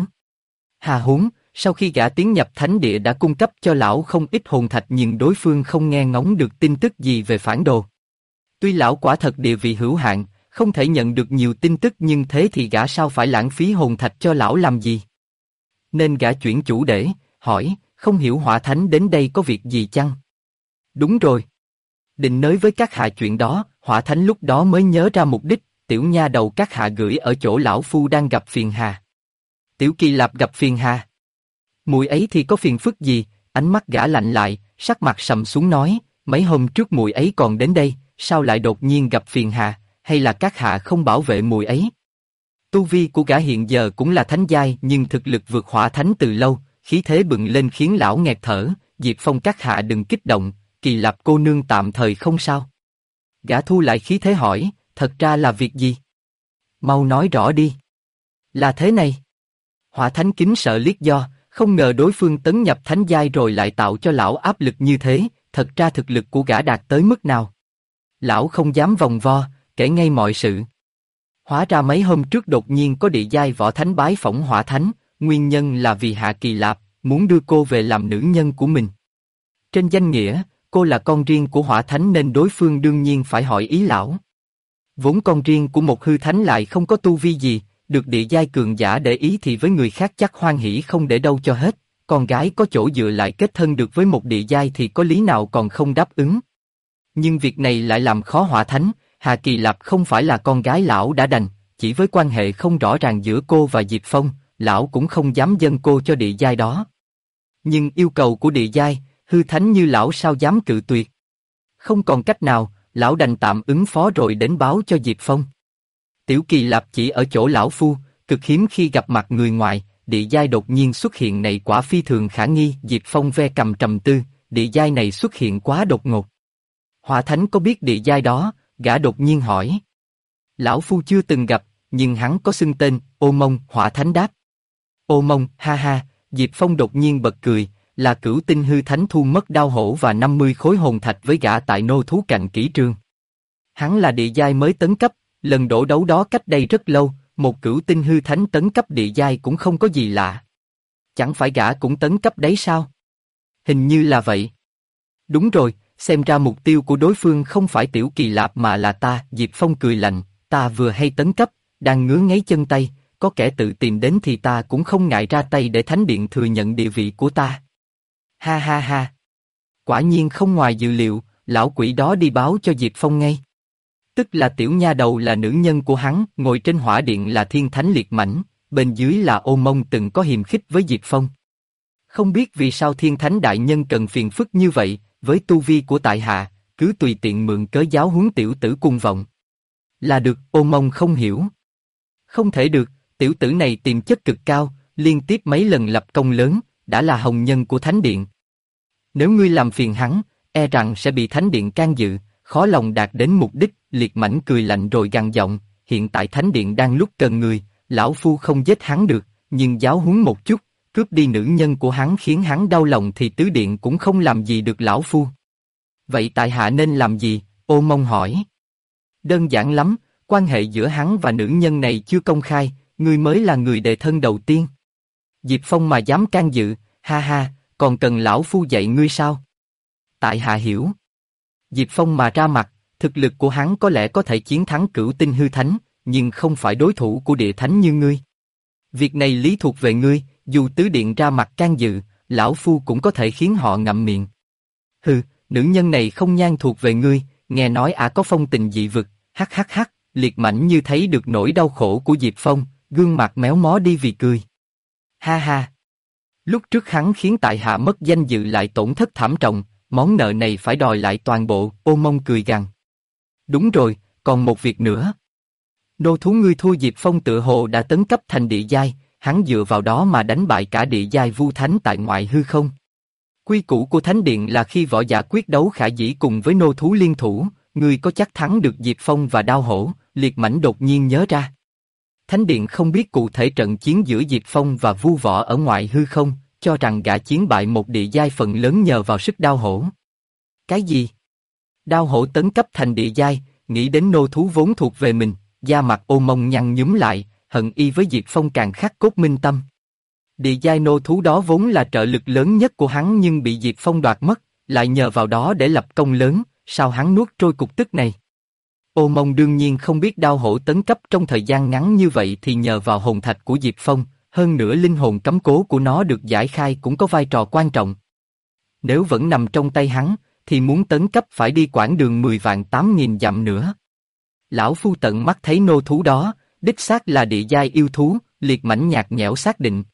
Hà huống, sau khi gã tiến nhập thánh địa đã cung cấp cho lão không ít hồn thạch nhưng đối phương không nghe ngóng được tin tức gì về phản đồ. Tuy lão quả thật địa vị hữu hạn, không thể nhận được nhiều tin tức nhưng thế thì gã sao phải lãng phí hồn thạch cho lão làm gì? Nên gã chuyển chủ đề, hỏi, không hiểu Hỏa Thánh đến đây có việc gì chăng? Đúng rồi. Định nói với các hạ chuyện đó, Hỏa Thánh lúc đó mới nhớ ra mục đích, tiểu nha đầu các hạ gửi ở chỗ lão phu đang gặp phiền hà. Tiểu Kỳ Lạp gặp phiền hà. Muội ấy thì có phiền phức gì? Ánh mắt gã lạnh lại, sắc mặt sầm xuống nói, mấy hôm trước muội ấy còn đến đây, sao lại đột nhiên gặp phiền hà, hay là các hạ không bảo vệ muội ấy? Tu vi của gã hiện giờ cũng là thánh giai nhưng thực lực vượt Hỏa Thánh từ lâu, khí thế bừng lên khiến lão nghẹt thở. Diệp Phong các hạ đừng kích động, Kỳ Lạp cô nương tạm thời không sao. Gã thu lại khí thế hỏi, thật ra là việc gì? Mau nói rõ đi. Là thế này. Hỏa Thánh kính sợ liếc do, không ngờ đối phương tấn nhập thánh giai rồi lại tạo cho lão áp lực như thế, thật ra thực lực của gã đạt tới mức nào? Lão không dám vòng vo, kể ngay mọi sự. Hóa ra mấy hôm trước đột nhiên có địa giai võ thánh bái phỏng Hỏa Thánh, nguyên nhân là vì Hạ Kỳ Lạp muốn đưa cô về làm nữ nhân của mình. Trên danh nghĩa, cô là con riêng của Hỏa Thánh nên đối phương đương nhiên phải hỏi ý lão. Vốn con riêng của một hư thánh lại không có tu vi gì, được địa giai cường giả để ý thì với người khác chắc hoan hỉ không để đâu cho hết. Con gái có chỗ dựa lại kết thân được với một địa giai thì có lý nào còn không đáp ứng. Nhưng việc này lại làm khó Hỏa Thánh. Hà Kỳ Lạp không phải là con gái lão đã đành, chỉ với quan hệ không rõ ràng giữa cô và Diệp Phong, lão cũng không dám dâng cô cho địa giai đó. Nhưng yêu cầu của địa giai, hư thánh như lão sao dám cự tuyệt. Không còn cách nào, lão đành tạm ứng phó rồi đến báo cho Diệp Phong. Tiểu Kỳ Lạp chỉ ở chỗ lão phu, cực hiếm khi gặp mặt người ngoài, địa giai đột nhiên xuất hiện này quả phi thường khả nghi. Diệp Phong ve cầm trầm tư, địa giai này xuất hiện quá đột ngột. Hỏa Thánh có biết địa giai đó? Gã đột nhiên hỏi. Lão phu chưa từng gặp, nhưng hắn có xưng tên, Ô Mông. Hỏa Thánh đáp. Ô Mông, ha ha. Diệp Phong đột nhiên bật cười, là cửu tinh hư thánh thu mất đao hổ và 50 khối hồn thạch với gã tại nô thú cạnh kỹ trương. Hắn là địa giai mới tấn cấp, lần đổ đấu đó cách đây rất lâu, một cửu tinh hư thánh tấn cấp địa giai cũng không có gì lạ. Chẳng phải gã cũng tấn cấp đấy sao? Hình như là vậy. Đúng rồi, xem ra mục tiêu của đối phương không phải Tiểu Kỳ Lạp mà là ta. Diệp Phong cười lạnh, ta vừa hay tấn cấp, đang ngứa ngáy chân tay, có kẻ tự tìm đến thì ta cũng không ngại ra tay để thánh điện thừa nhận địa vị của ta. Ha ha ha. Quả nhiên không ngoài dự liệu, lão quỷ đó đi báo cho Diệp Phong ngay. Tức là tiểu nha đầu là nữ nhân của hắn, ngồi trên hỏa điện là thiên thánh liệt mãnh, bên dưới là Ô Mông từng có hiềm khích với Diệp Phong. Không biết vì sao thiên thánh đại nhân cần phiền phức như vậy, với tu vi của tại hạ, cứ tùy tiện mượn cớ giáo huấn tiểu tử cung vọng. Là được. Ô Mông không hiểu. Không thể được, tiểu tử này tiềm chất cực cao, liên tiếp mấy lần lập công lớn, đã là hồng nhân của thánh điện. Nếu ngươi làm phiền hắn, e rằng sẽ bị thánh điện can dự, khó lòng đạt đến mục đích. Liệt mãnh cười lạnh rồi gằn giọng, hiện tại thánh điện đang lúc cần người, lão phu không giết hắn được, nhưng giáo huấn một chút, cướp đi nữ nhân của hắn khiến hắn đau lòng thì tứ điện cũng không làm gì được lão phu. Vậy tại hạ nên làm gì? Ô Mông hỏi. Đơn giản lắm, Quan hệ giữa hắn và nữ nhân này chưa công khai, ngươi mới là người đệ thân đầu tiên. Diệp Phong mà dám can dự, ha ha, còn cần lão phu dạy ngươi sao? Tại hạ hiểu. Diệp Phong mà ra mặt, thực lực của hắn có lẽ có thể chiến thắng Cửu Tinh hư thánh, nhưng không phải đối thủ của địa thánh như ngươi. Việc này lý thuộc về ngươi, dù tứ điện ra mặt can dự, lão phu cũng có thể khiến họ ngậm miệng. Hừ, nữ nhân này không nhan thuộc về ngươi, nghe nói ả có phong tình dị vực, hắc hắc hắc, Liệt Mãnh Như thấy được nỗi đau khổ của Diệp Phong, gương mặt méo mó đi vì cười. Ha ha. Lúc trước hắn khiến tại hạ mất danh dự lại tổn thất thảm trọng, món nợ này phải đòi lại toàn bộ, Ô Mông cười gằn. Đúng rồi, còn một việc nữa. Nô thú ngươi thua Diệp Phong tựa hồ đã tấn cấp thành địa giai, hắn dựa vào đó mà đánh bại cả địa giai Vu Thánh tại ngoại hư không. Quy củ của Thánh Điện là khi võ giả quyết đấu khả dĩ cùng với nô thú liên thủ, ngươi có chắc thắng được Diệp Phong và Đao Hổ, Liệt Mãnh đột nhiên nhớ ra. Thánh Điện không biết cụ thể trận chiến giữa Diệp Phong và Vu Võ ở ngoại hư không, cho rằng gã chiến bại một địa giai phần lớn nhờ vào sức Đao Hổ. Cái gì? Đao Hổ tấn cấp thành địa giai, nghĩ đến nô thú vốn thuộc về mình, da mặt Ô Mông nhăn nhúm lại, hận y với Diệp Phong càng khắc cốt minh tâm. Địa giai nô thú đó vốn là trợ lực lớn nhất của hắn nhưng bị Diệp Phong đoạt mất, lại nhờ vào đó để lập công lớn, sao hắn nuốt trôi cục tức này? Ô Mông đương nhiên không biết Đao Hổ tấn cấp trong thời gian ngắn như vậy thì nhờ vào hồn thạch của Diệp Phong, hơn nữa linh hồn cấm cố của nó được giải khai cũng có vai trò quan trọng. Nếu vẫn nằm trong tay hắn, thì muốn tấn cấp phải đi quãng đường 10.800.000 dặm nữa. Lão phu tận mắt thấy nô thú đó, đích xác là địa giai yêu thú, Liệt Mãnh nhạt nhẽo xác định.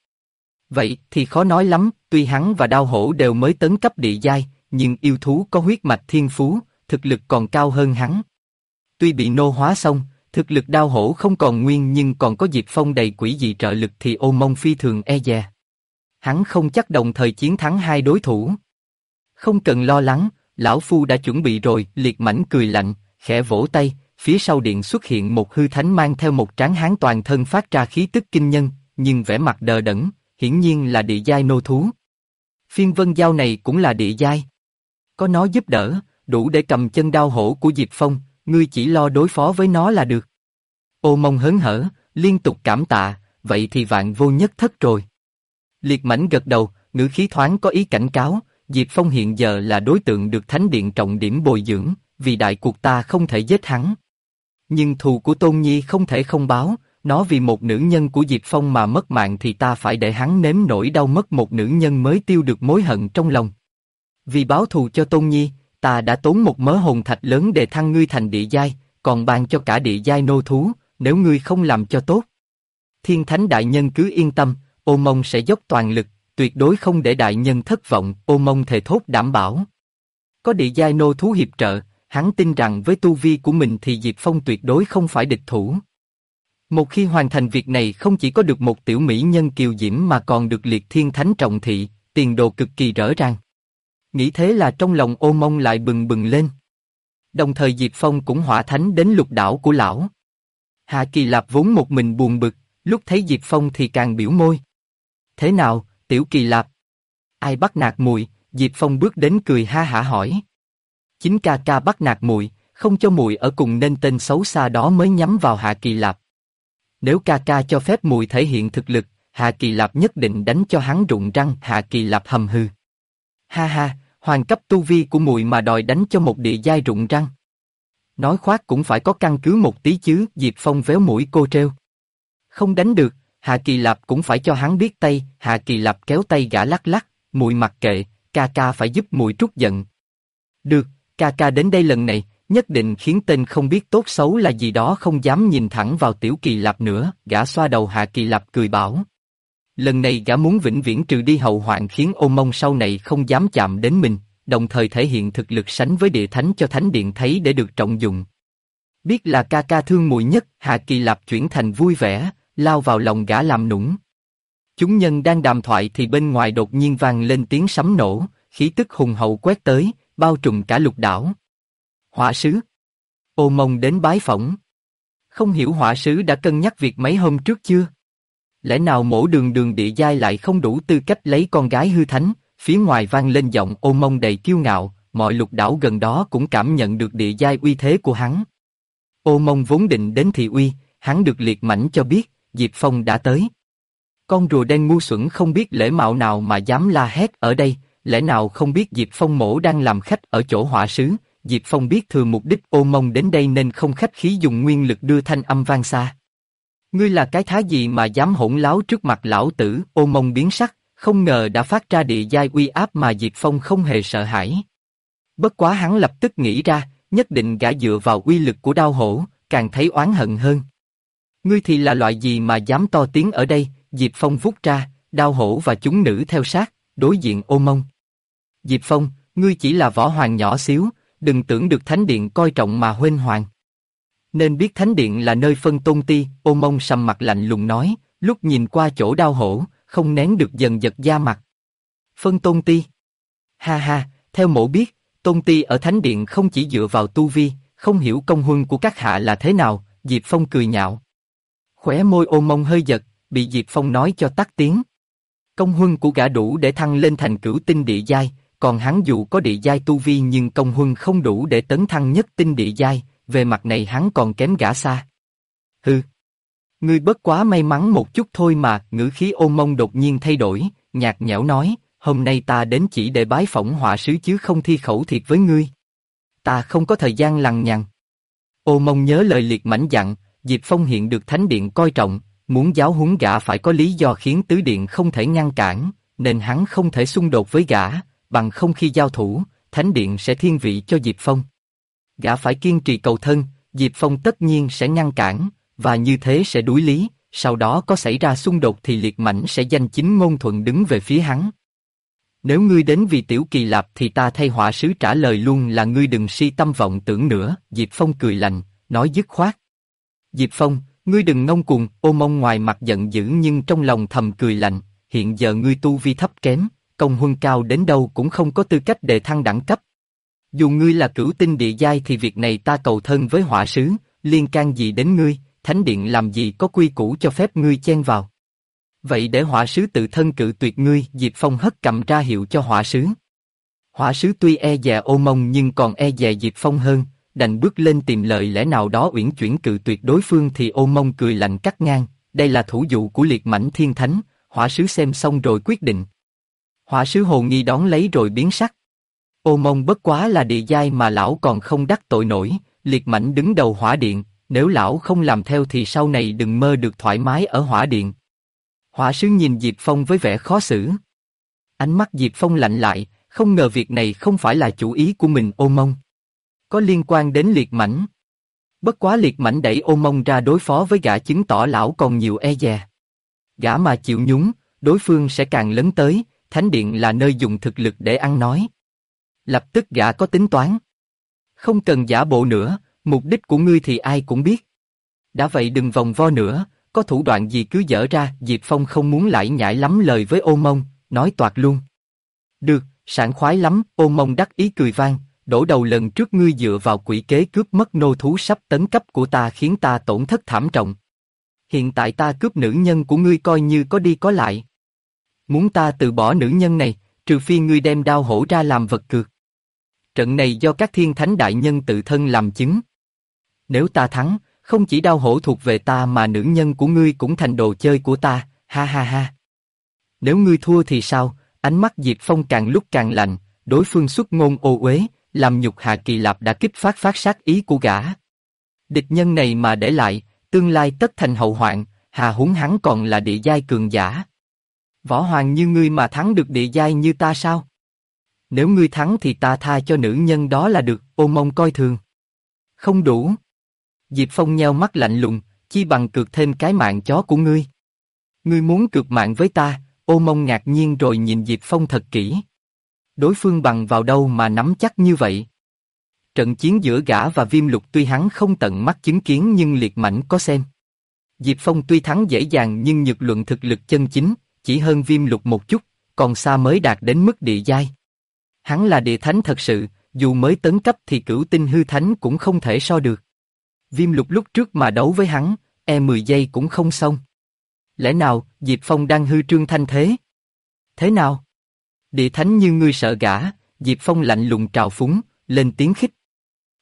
Vậy thì khó nói lắm, tuy hắn và Đao Hổ đều mới tấn cấp địa giai, nhưng yêu thú có huyết mạch thiên phú, thực lực còn cao hơn hắn. Tuy bị nô hóa xong, thực lực Đao Hổ không còn nguyên nhưng còn có Diệp Phong đầy quỷ dị trợ lực thì Ô Mông phi thường e dè. Hắn không chắc đồng thời chiến thắng hai đối thủ. Không cần lo lắng, lão phu đã chuẩn bị rồi, Liệt Mãnh cười lạnh, khẽ vỗ tay, phía sau điện xuất hiện một hư thánh mang theo một tráng hán toàn thân phát ra khí tức kinh nhân, nhưng vẻ mặt đờ đẫn, hiển nhiên là địa giai nô thú. Phiên vân giao này cũng là địa giai. Có nó giúp đỡ, đủ để cầm chân Đao Hổ của Diệp Phong, ngươi chỉ lo đối phó với nó là được. Ô Mông hớn hở, liên tục cảm tạ, vậy thì vạn vô nhất thất rồi. Liệt Mãnh gật đầu, ngữ khí thoáng có ý cảnh cáo, Diệp Phong hiện giờ là đối tượng được Thánh Điện trọng điểm bồi dưỡng, vì đại cuộc ta không thể giết hắn. Nhưng thù của Tôn Nhi không thể không báo, nó vì một nữ nhân của Diệp Phong mà mất mạng thì ta phải để hắn nếm nỗi đau mất một nữ nhân mới tiêu được mối hận trong lòng. Vì báo thù cho Tôn Nhi, ta đã tốn một mớ hồn thạch lớn để thăng ngươi thành địa giai, còn ban cho cả địa giai nô thú, nếu ngươi không làm cho tốt. Thiên Thánh đại nhân cứ yên tâm, Ô Mông sẽ dốc toàn lực, tuyệt đối không để đại nhân thất vọng, Ô Mông thề thốt đảm bảo. Có địa giai nô thú hiệp trợ, hắn tin rằng với tu vi của mình thì Diệp Phong tuyệt đối không phải địch thủ. Một khi hoàn thành việc này không chỉ có được một tiểu mỹ nhân kiều diễm mà còn được Liệt Thiên Thánh trọng thị, tiền đồ cực kỳ rõ ràng. Nghĩ thế là trong lòng Ô Mông lại bừng bừng lên. Đồng thời Diệp Phong cũng hỏa thánh đến lục đảo của lão. Hạ Kỳ Lạp vốn một mình buồn bực, lúc thấy Diệp Phong thì càng biểu môi. Thế nào, tiểu Kỳ Lạp? Ai bắt nạt muội? Diệp Phong bước đến cười ha hả hỏi. Chính ca ca bắt nạt muội, không cho muội ở cùng nên tên xấu xa đó mới nhắm vào Hạ Kỳ Lạp. Nếu ca ca cho phép muội thể hiện thực lực, Hạ Kỳ Lạp nhất định đánh cho hắn rụng răng. Hạ Kỳ Lạp hầm hừ. Ha ha, hoàng cấp tu vi của muội mà đòi đánh cho một địa giai rụng răng. Nói khoác cũng phải có căn cứ một tí chứ. Diệp Phong véo mũi cô treo. Không đánh được, Hạ Kỳ Lạp cũng phải cho hắn biết tay. Hạ Kỳ Lạp kéo tay gã lắc lắc, muội mặc kệ, ca ca phải giúp muội trút giận. Được, ca ca đến đây lần này, nhất định khiến tên không biết tốt xấu là gì đó không dám nhìn thẳng vào tiểu Kỳ Lạp nữa. Gã xoa đầu Hạ Kỳ Lạp cười bảo. Lần này gã muốn vĩnh viễn trừ đi hậu hoạn khiến Ô Mông sau này không dám chạm đến mình, đồng thời thể hiện thực lực sánh với địa thánh cho Thánh Điện thấy để được trọng dụng. Biết là ca ca thương muội nhất, Hạ Kỳ Lạp chuyển thành vui vẻ, lao vào lòng gã làm nũng. Chúng nhân đang đàm thoại thì bên ngoài đột nhiên vang lên tiếng sấm nổ, khí tức hùng hậu quét tới, bao trùm cả lục đảo. Hỏa sứ. Ô Mông đến bái phỏng. Không hiểu hỏa sứ đã cân nhắc việc mấy hôm trước chưa? Lẽ nào mổ đường đường địa giai lại không đủ tư cách lấy con gái hư thánh? Phía ngoài vang lên giọng Ô Mông đầy kiêu ngạo, mọi lục đảo gần đó cũng cảm nhận được địa giai uy thế của hắn. Ô Mông vốn định đến thị uy, hắn được liệt mãnh cho biết, Diệp Phong đã tới. Con rùa đen ngu xuẩn không biết lễ mạo nào mà dám la hét ở đây, lẽ nào không biết Diệp Phong mỗ đang làm khách ở chỗ hỏa sứ. Diệp Phong biết thừa mục đích Ô Mông đến đây nên không khách khí dùng nguyên lực đưa thanh âm vang xa. Ngươi là cái thá gì mà dám hỗn láo trước mặt lão tử? Ô Mông biến sắc, không ngờ đã phát ra địa giai uy áp mà Diệp Phong không hề sợ hãi. Bất quá hắn lập tức nghĩ ra, nhất định gã dựa vào uy lực của đao hổ, càng thấy oán hận hơn. Ngươi thì là loại gì mà dám to tiếng ở đây? Diệp Phong vút ra, đao hổ và chúng nữ theo sát, đối diện Ô Mông. Diệp Phong, ngươi chỉ là võ hoàng nhỏ xíu, đừng tưởng được thánh điện coi trọng mà huênh hoàng. Nên biết thánh điện là nơi phân tôn ti. Ô Mông sầm mặt lạnh lùng nói, lúc nhìn qua chỗ đao hổ, không nén được dần giật da mặt. Phân tôn ti? Ha ha, theo mỗ biết, tôn ti ở thánh điện không chỉ dựa vào tu vi, không hiểu công huân của các hạ là thế nào. Diệp Phong cười nhạo. Khóe môi Ô Mông hơi giật, bị Diệp Phong nói cho tắt tiếng. Công huân của gã đủ để thăng lên thành cửu tinh địa giai, còn hắn dù có địa giai tu vi nhưng công huân không đủ để tấn thăng nhất tinh địa giai, về mặt này hắn còn kém gã xa. Hừ, ngươi bất quá may mắn một chút thôi mà. Ngữ khí Ô Mông đột nhiên thay đổi, nhạt nhẽo nói, hôm nay ta đến chỉ để bái phỏng họa sứ chứ không thi khẩu thiệt với ngươi. Ta không có thời gian lằng nhằng. Ô Mông nhớ lời liệt mãnh dặn, Diệp Phong hiện được thánh điện coi trọng, muốn giáo huấn gã phải có lý do khiến tứ điện không thể ngăn cản, nên hắn không thể xung đột với gã, bằng không khi giao thủ, thánh điện sẽ thiên vị cho Diệp Phong. Gã phải kiên trì cầu thân, Diệp Phong tất nhiên sẽ ngăn cản, và như thế sẽ đối lý, sau đó có xảy ra xung đột thì liệt mãnh sẽ danh chính ngôn thuận đứng về phía hắn. Nếu ngươi đến vì Tiểu Kỳ Lạp thì ta thay họa sứ trả lời luôn là ngươi đừng si tâm vọng tưởng nữa. Diệp Phong cười lạnh, nói dứt khoát. Diệp Phong, ngươi đừng ngông cuồng. Ô Mông ngoài mặt giận dữ nhưng trong lòng thầm cười lạnh, hiện giờ ngươi tu vi thấp kém, công huân cao đến đâu cũng không có tư cách đề thăng đẳng cấp. Dù ngươi là cửu tinh địa giai thì việc này ta cầu thân với họa sứ, liên can gì đến ngươi? Thánh điện làm gì có quy củ cho phép ngươi chen vào. Vậy để họa sứ tự thân cự tuyệt ngươi. Diệp Phong hất cầm ra hiệu cho họa sứ. Họa sứ tuy e dè Ô Mông nhưng còn e dè Diệp Phong hơn, đành bước lên tìm lời lẽ nào đó uyển chuyển cự tuyệt đối phương thì Ô Mông cười lạnh cắt ngang, đây là thủ dụ của liệt mãnh thiên thánh, họa sứ xem xong rồi quyết định. Họa sứ hồ nghi đón lấy rồi biến sắc. Ô Mông bất quá là địa giai mà lão còn không đắc tội nổi, liệt mãnh đứng đầu hỏa điện, nếu lão không làm theo thì sau này đừng mơ được thoải mái ở hỏa điện. Họa sứ nhìn Diệp Phong với vẻ khó xử. Ánh mắt Diệp Phong lạnh lại, không ngờ việc này không phải là chủ ý của mình. Ô Mông có liên quan đến liệt mãnh. Bất quá liệt mãnh đẩy Ô Mông ra đối phó với gã chứng tỏ lão còn nhiều e dè. Gã mà chịu nhúng, đối phương sẽ càng lấn tới, thánh điện là nơi dùng thực lực để ăn nói. Lập tức gã có tính toán. Không cần giả bộ nữa, mục đích của ngươi thì ai cũng biết. Đã vậy đừng vòng vo nữa, có thủ đoạn gì cứ dở ra. Diệp Phong không muốn lải nhải lắm lời với Ô Mông, nói toạc luôn. Được, sảng khoái lắm. Ô Mông đắc ý cười vang, đổ đầu lần trước ngươi dựa vào quỷ kế cướp mất nô thú sắp tấn cấp của ta khiến ta tổn thất thảm trọng. Hiện tại ta cướp nữ nhân của ngươi coi như có đi có lại. Muốn ta từ bỏ nữ nhân này, trừ phi ngươi đem đao hổ ra làm vật cược. Trận này do các thiên thánh đại nhân tự thân làm chứng. Nếu ta thắng, không chỉ đao hổ thuộc về ta mà nữ nhân của ngươi cũng thành đồ chơi của ta, ha ha ha. Nếu ngươi thua thì sao? Ánh mắt Diệp Phong càng lúc càng lạnh, đối phương xuất ngôn ô uế, làm nhục hạ Kỳ Lạp đã kích phát sát ý của gã. Địch nhân này mà để lại, tương lai tất thành hậu hoạn, hà huống hắn còn là địa giai cường giả. Võ hoàng như ngươi mà thắng được địa giai như ta sao? Nếu ngươi thắng thì ta tha cho nữ nhân đó là được. Ô Mông coi thường. Không đủ. Diệp Phong nheo mắt lạnh lùng, chi bằng cược thêm cái mạng chó của ngươi. Ngươi muốn cược mạng với ta? Ô Mông ngạc nhiên rồi nhìn Diệp Phong thật kỹ. Đối phương bằng vào đâu mà nắm chắc như vậy? Trận chiến giữa gã và Viêm Lục tuy hắn không tận mắt chứng kiến nhưng liệt mãnh có xem. Diệp Phong tuy thắng dễ dàng nhưng nhược luận thực lực chân chính, chỉ hơn Viêm Lục một chút, còn xa mới đạt đến mức địa giai. Hắn là địa thánh thật sự, dù mới tấn cấp thì cửu tinh hư thánh cũng không thể so được. Viêm Lục lúc trước mà đấu với hắn, 10 giây cũng không xong. Lẽ nào Diệp Phong đang hư trương thanh thế? Thế nào? Địa thánh như ngươi sợ gã? Diệp Phong lạnh lùng trào phúng, lên tiếng khích.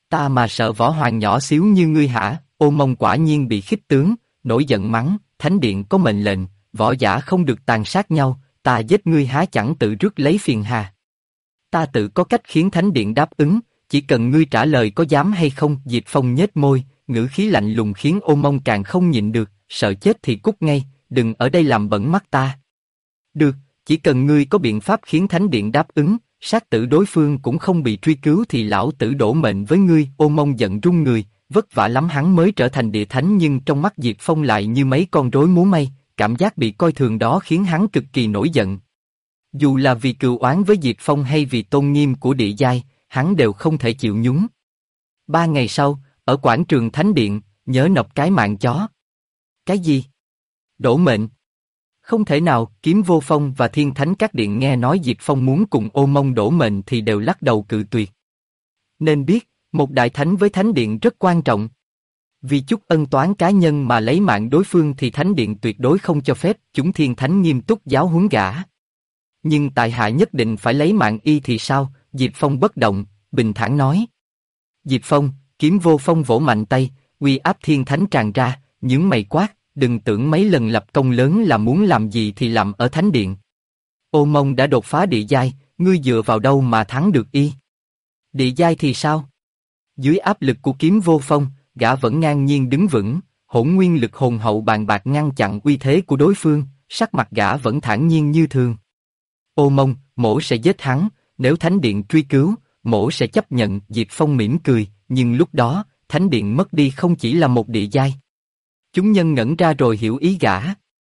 Ta mà sợ võ hoàng nhỏ xíu như ngươi hả? Ô Mông quả nhiên bị khích tướng, nổi giận mắng, thánh điện có mệnh lệnh, võ giả không được tàn sát nhau, ta giết ngươi há chẳng tự rước lấy phiền hà. Ta tự có cách khiến thánh điện đáp ứng, chỉ cần ngươi trả lời có dám hay không. Diệp Phong nhếch môi, ngữ khí lạnh lùng khiến Ô Mông càng không nhịn được, sợ chết thì cút ngay, đừng ở đây làm bẩn mắt ta. Được, chỉ cần ngươi có biện pháp khiến thánh điện đáp ứng, sát tử đối phương cũng không bị truy cứu thì lão tử đổ mệnh với ngươi. Ô Mông giận run người, vất vả lắm hắn mới trở thành địa thánh nhưng trong mắt Diệp Phong lại như mấy con rối múa may, cảm giác bị coi thường đó khiến hắn cực kỳ nổi giận. Dù là vì cừu oán với Diệp Phong hay vì tôn nghiêm của địa giai, hắn đều không thể chịu nhún. 3 ngày sau, ở quảng trường Thánh Điện, nhớ nộp cái mạng chó. Cái gì? Đổ mệnh? Không thể nào. Kiếm Vô Phong và Thiên Thánh Các Điện nghe nói Diệp Phong muốn cùng Ô Mông đổ mệnh thì đều lắc đầu cự tuyệt. Nên biết, một đại thánh với Thánh Điện rất quan trọng. Vì chút ân toán cá nhân mà lấy mạng đối phương thì Thánh Điện tuyệt đối không cho phép. Chúng Thiên Thánh nghiêm túc giáo huấn gã. Nhưng tại hạ nhất định phải lấy mạng y thì sao? Diệp Phong bất động, bình thản nói. Diệp Phong, Kiếm Vô Phong vỗ mạnh tay, uy áp thiên thánh tràn ra, nhướng mày quát, đừng tưởng mấy lần lập công lớn là muốn làm gì thì làm ở thánh điện. Ô Mông đã đột phá địa giai, ngươi dựa vào đâu mà thắng được y? Địa giai thì sao? Dưới áp lực của Kiếm Vô Phong, gã vẫn ngang nhiên đứng vững, hỗn nguyên lực hồn hậu bàn bạc ngăn chặn uy thế của đối phương, sắc mặt gã vẫn thản nhiên như thường. Ô Mông, mỗ sẽ giết hắn, nếu thánh điện truy cứu, mỗ sẽ chấp nhận. Diệp Phong mỉm cười, nhưng lúc đó, thánh điện mất đi không chỉ là một địa giai. Chúng nhân ngẩn ra rồi hiểu ý gã.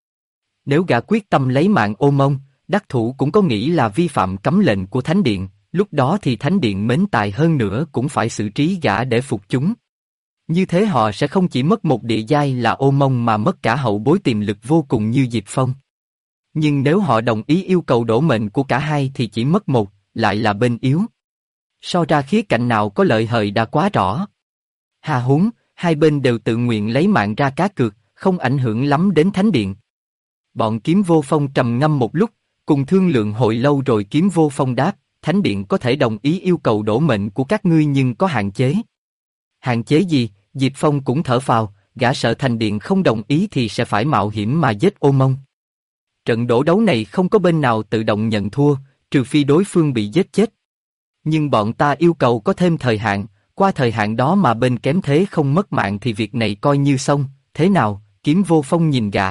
Nếu gã quyết tâm lấy mạng Ô Mông, đắc thủ cũng có nghĩ là vi phạm cấm lệnh của thánh điện, lúc đó thì thánh điện mến tài hơn nữa cũng phải xử trí gã để phục chúng. Như thế họ sẽ không chỉ mất một địa giai là Ô Mông mà mất cả hậu bối tiềm lực vô cùng như Diệp Phong. Nhưng nếu họ đồng ý yêu cầu đổ mệnh của cả hai thì chỉ mất một, lại là bên yếu. So ra khía cạnh nào có lợi hời đã quá rõ. Hà huống, hai bên đều tự nguyện lấy mạng ra cá cược, không ảnh hưởng lắm đến thánh điện. Bọn Kiếm Vô Phong trầm ngâm một lúc, cùng thương lượng hồi lâu rồi Kiếm Vô Phong đáp, thánh điện có thể đồng ý yêu cầu đổ mệnh của các ngươi nhưng có hạn chế. Hạn chế gì? Diệp Phong cũng thở phào, gã sợ thành điện không đồng ý thì sẽ phải mạo hiểm mà giết Ô Mông. Trận đổ đấu này không có bên nào tự động nhận thua, trừ phi đối phương bị giết chết. Nhưng bọn ta yêu cầu có thêm thời hạn, qua thời hạn đó mà bên kém thế không mất mạng thì việc này coi như xong, thế nào? Kiếm Vô Phong nhìn gã.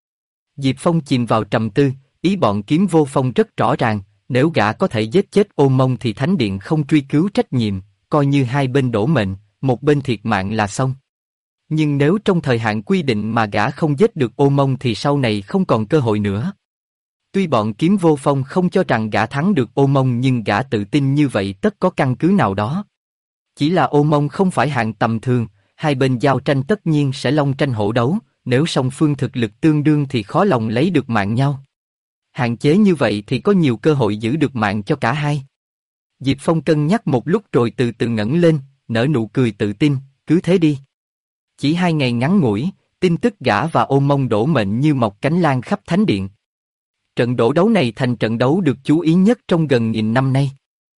Diệp Phong chìm vào trầm tư, ý bọn Kiếm Vô Phong rất rõ ràng, nếu gã có thể giết chết Ô Mông thì thánh điện không truy cứu trách nhiệm, coi như hai bên đổ mệnh, một bên thiệt mạng là xong. Nhưng nếu trong thời hạn quy định mà gã không giết được Ô Mông thì sau này không còn cơ hội nữa. Tuy bọn Kiếm Vô Phong không cho rằng gã thắng được Ô Mông nhưng gã tự tin như vậy tất có căn cứ nào đó. Chỉ là Ô Mông không phải hạng tầm thường, hai bên giao tranh tất nhiên sẽ long tranh hổ đấu, nếu song phương thực lực tương đương thì khó lòng lấy được mạng nhau. Hạn chế như vậy thì có nhiều cơ hội giữ được mạng cho cả hai. Diệp Phong cân nhắc một lúc rồi từ từ ngẩng lên, nở nụ cười tự tin, cứ thế đi. Chỉ 2 ngày ngắn ngủi, tin tức gã và Ô Mông đổ mệnh như mọc cánh lan khắp thánh điện. Trận đổ đấu này thành trận đấu được chú ý nhất trong gần 1000 năm nay.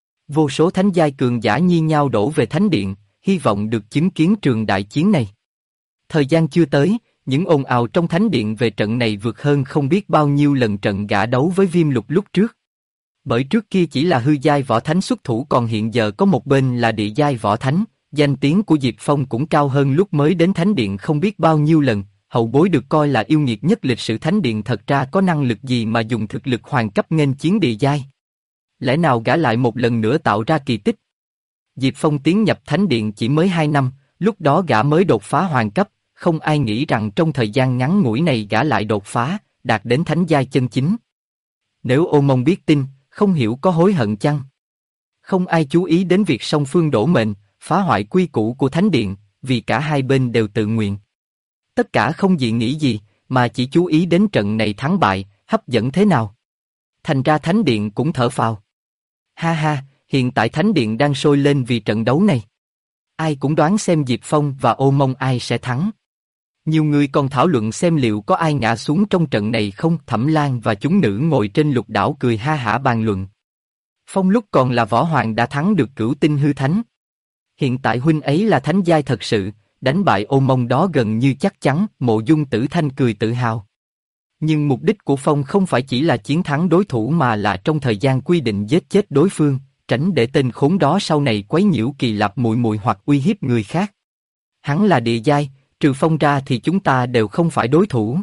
Vô số thánh giai cường giả nhi nhau đổ về thánh điện, hy vọng được chứng kiến trường đại chiến này. Thời gian chưa tới, những ồn ào trong thánh điện về trận này vượt hơn không biết bao nhiêu lần trận gã đấu với Viêm Lục lúc trước. Bởi trước kia chỉ là hư giai võ thánh xuất thủ còn hiện giờ có một bên là địa giai võ thánh, danh tiếng của Diệp Phong cũng cao hơn lúc mới đến thánh điện không biết bao nhiêu lần. Hậu bối được coi là yêu nghiệt nhất lịch sử thánh điện thật ra có năng lực gì mà dùng thực lực hoàng cấp nghênh chiến địa giai. Lẽ nào gã lại một lần nữa tạo ra kỳ tích? Diệp Phong tiến nhập thánh điện chỉ mới 2 năm, lúc đó gã mới đột phá hoàng cấp, không ai nghĩ rằng trong thời gian ngắn ngủi này gã lại đột phá, đạt đến thánh giai chân chính. Nếu Ô Mông biết tin, không hiểu có hối hận chăng? Không ai chú ý đến việc song phương đổ mệnh, phá hoại quy củ của thánh điện, vì cả hai bên đều tự nguyện. Tất cả không dị nghĩ gì, mà chỉ chú ý đến trận này thắng bại, hấp dẫn thế nào. Thành ra thánh điện cũng thở phào. Ha ha, hiện tại thánh điện đang sôi lên vì trận đấu này. Ai cũng đoán xem Diệp Phong và Ô Mông ai sẽ thắng. Nhiều người còn thảo luận xem liệu có ai ngã xuống trong trận này không. Thẩm Lan và chúng nữ ngồi trên lục đảo cười ha hả bàn luận. Phong lúc còn là võ hoàng đã thắng được Cửu Tinh hư thánh. Hiện tại huynh ấy là thánh giai thật sự, đánh bại Ô Mông đó gần như chắc chắn. Mộ Dung Tử Thanh cười tự hào. Nhưng mục đích của Phong không phải chỉ là chiến thắng đối thủ mà là trong thời gian quy định giết chết đối phương, tránh để tên khốn đó sau này quấy nhiễu Kỳ Lạp muội muội hoặc uy hiếp người khác. Hắn là địa giai, trừ Phong ra thì chúng ta đều không phải đối thủ.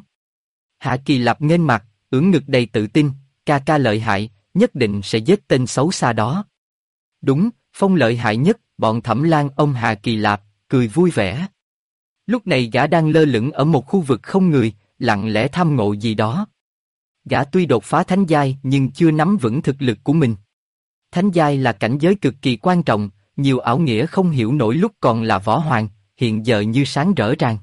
Hạ Kỳ Lạp nghênh mặt, ưỡn ngực đầy tự tin, ca ca lợi hại, nhất định sẽ giết tên xấu xa đó. Đúng, Phong lợi hại nhất. Bọn Thẩm Lan ôm Hạ Kỳ Lạp, cười vui vẻ. Lúc này gã đang lơ lửng ở một khu vực không người, lặng lẽ tham ngộ gì đó. Gã tuy đột phá thánh giai nhưng chưa nắm vững thực lực của mình. Thánh giai là cảnh giới cực kỳ quan trọng, nhiều ảo nghĩa không hiểu nổi lúc còn là võ hoàng, hiện giờ như sáng rỡ ràng.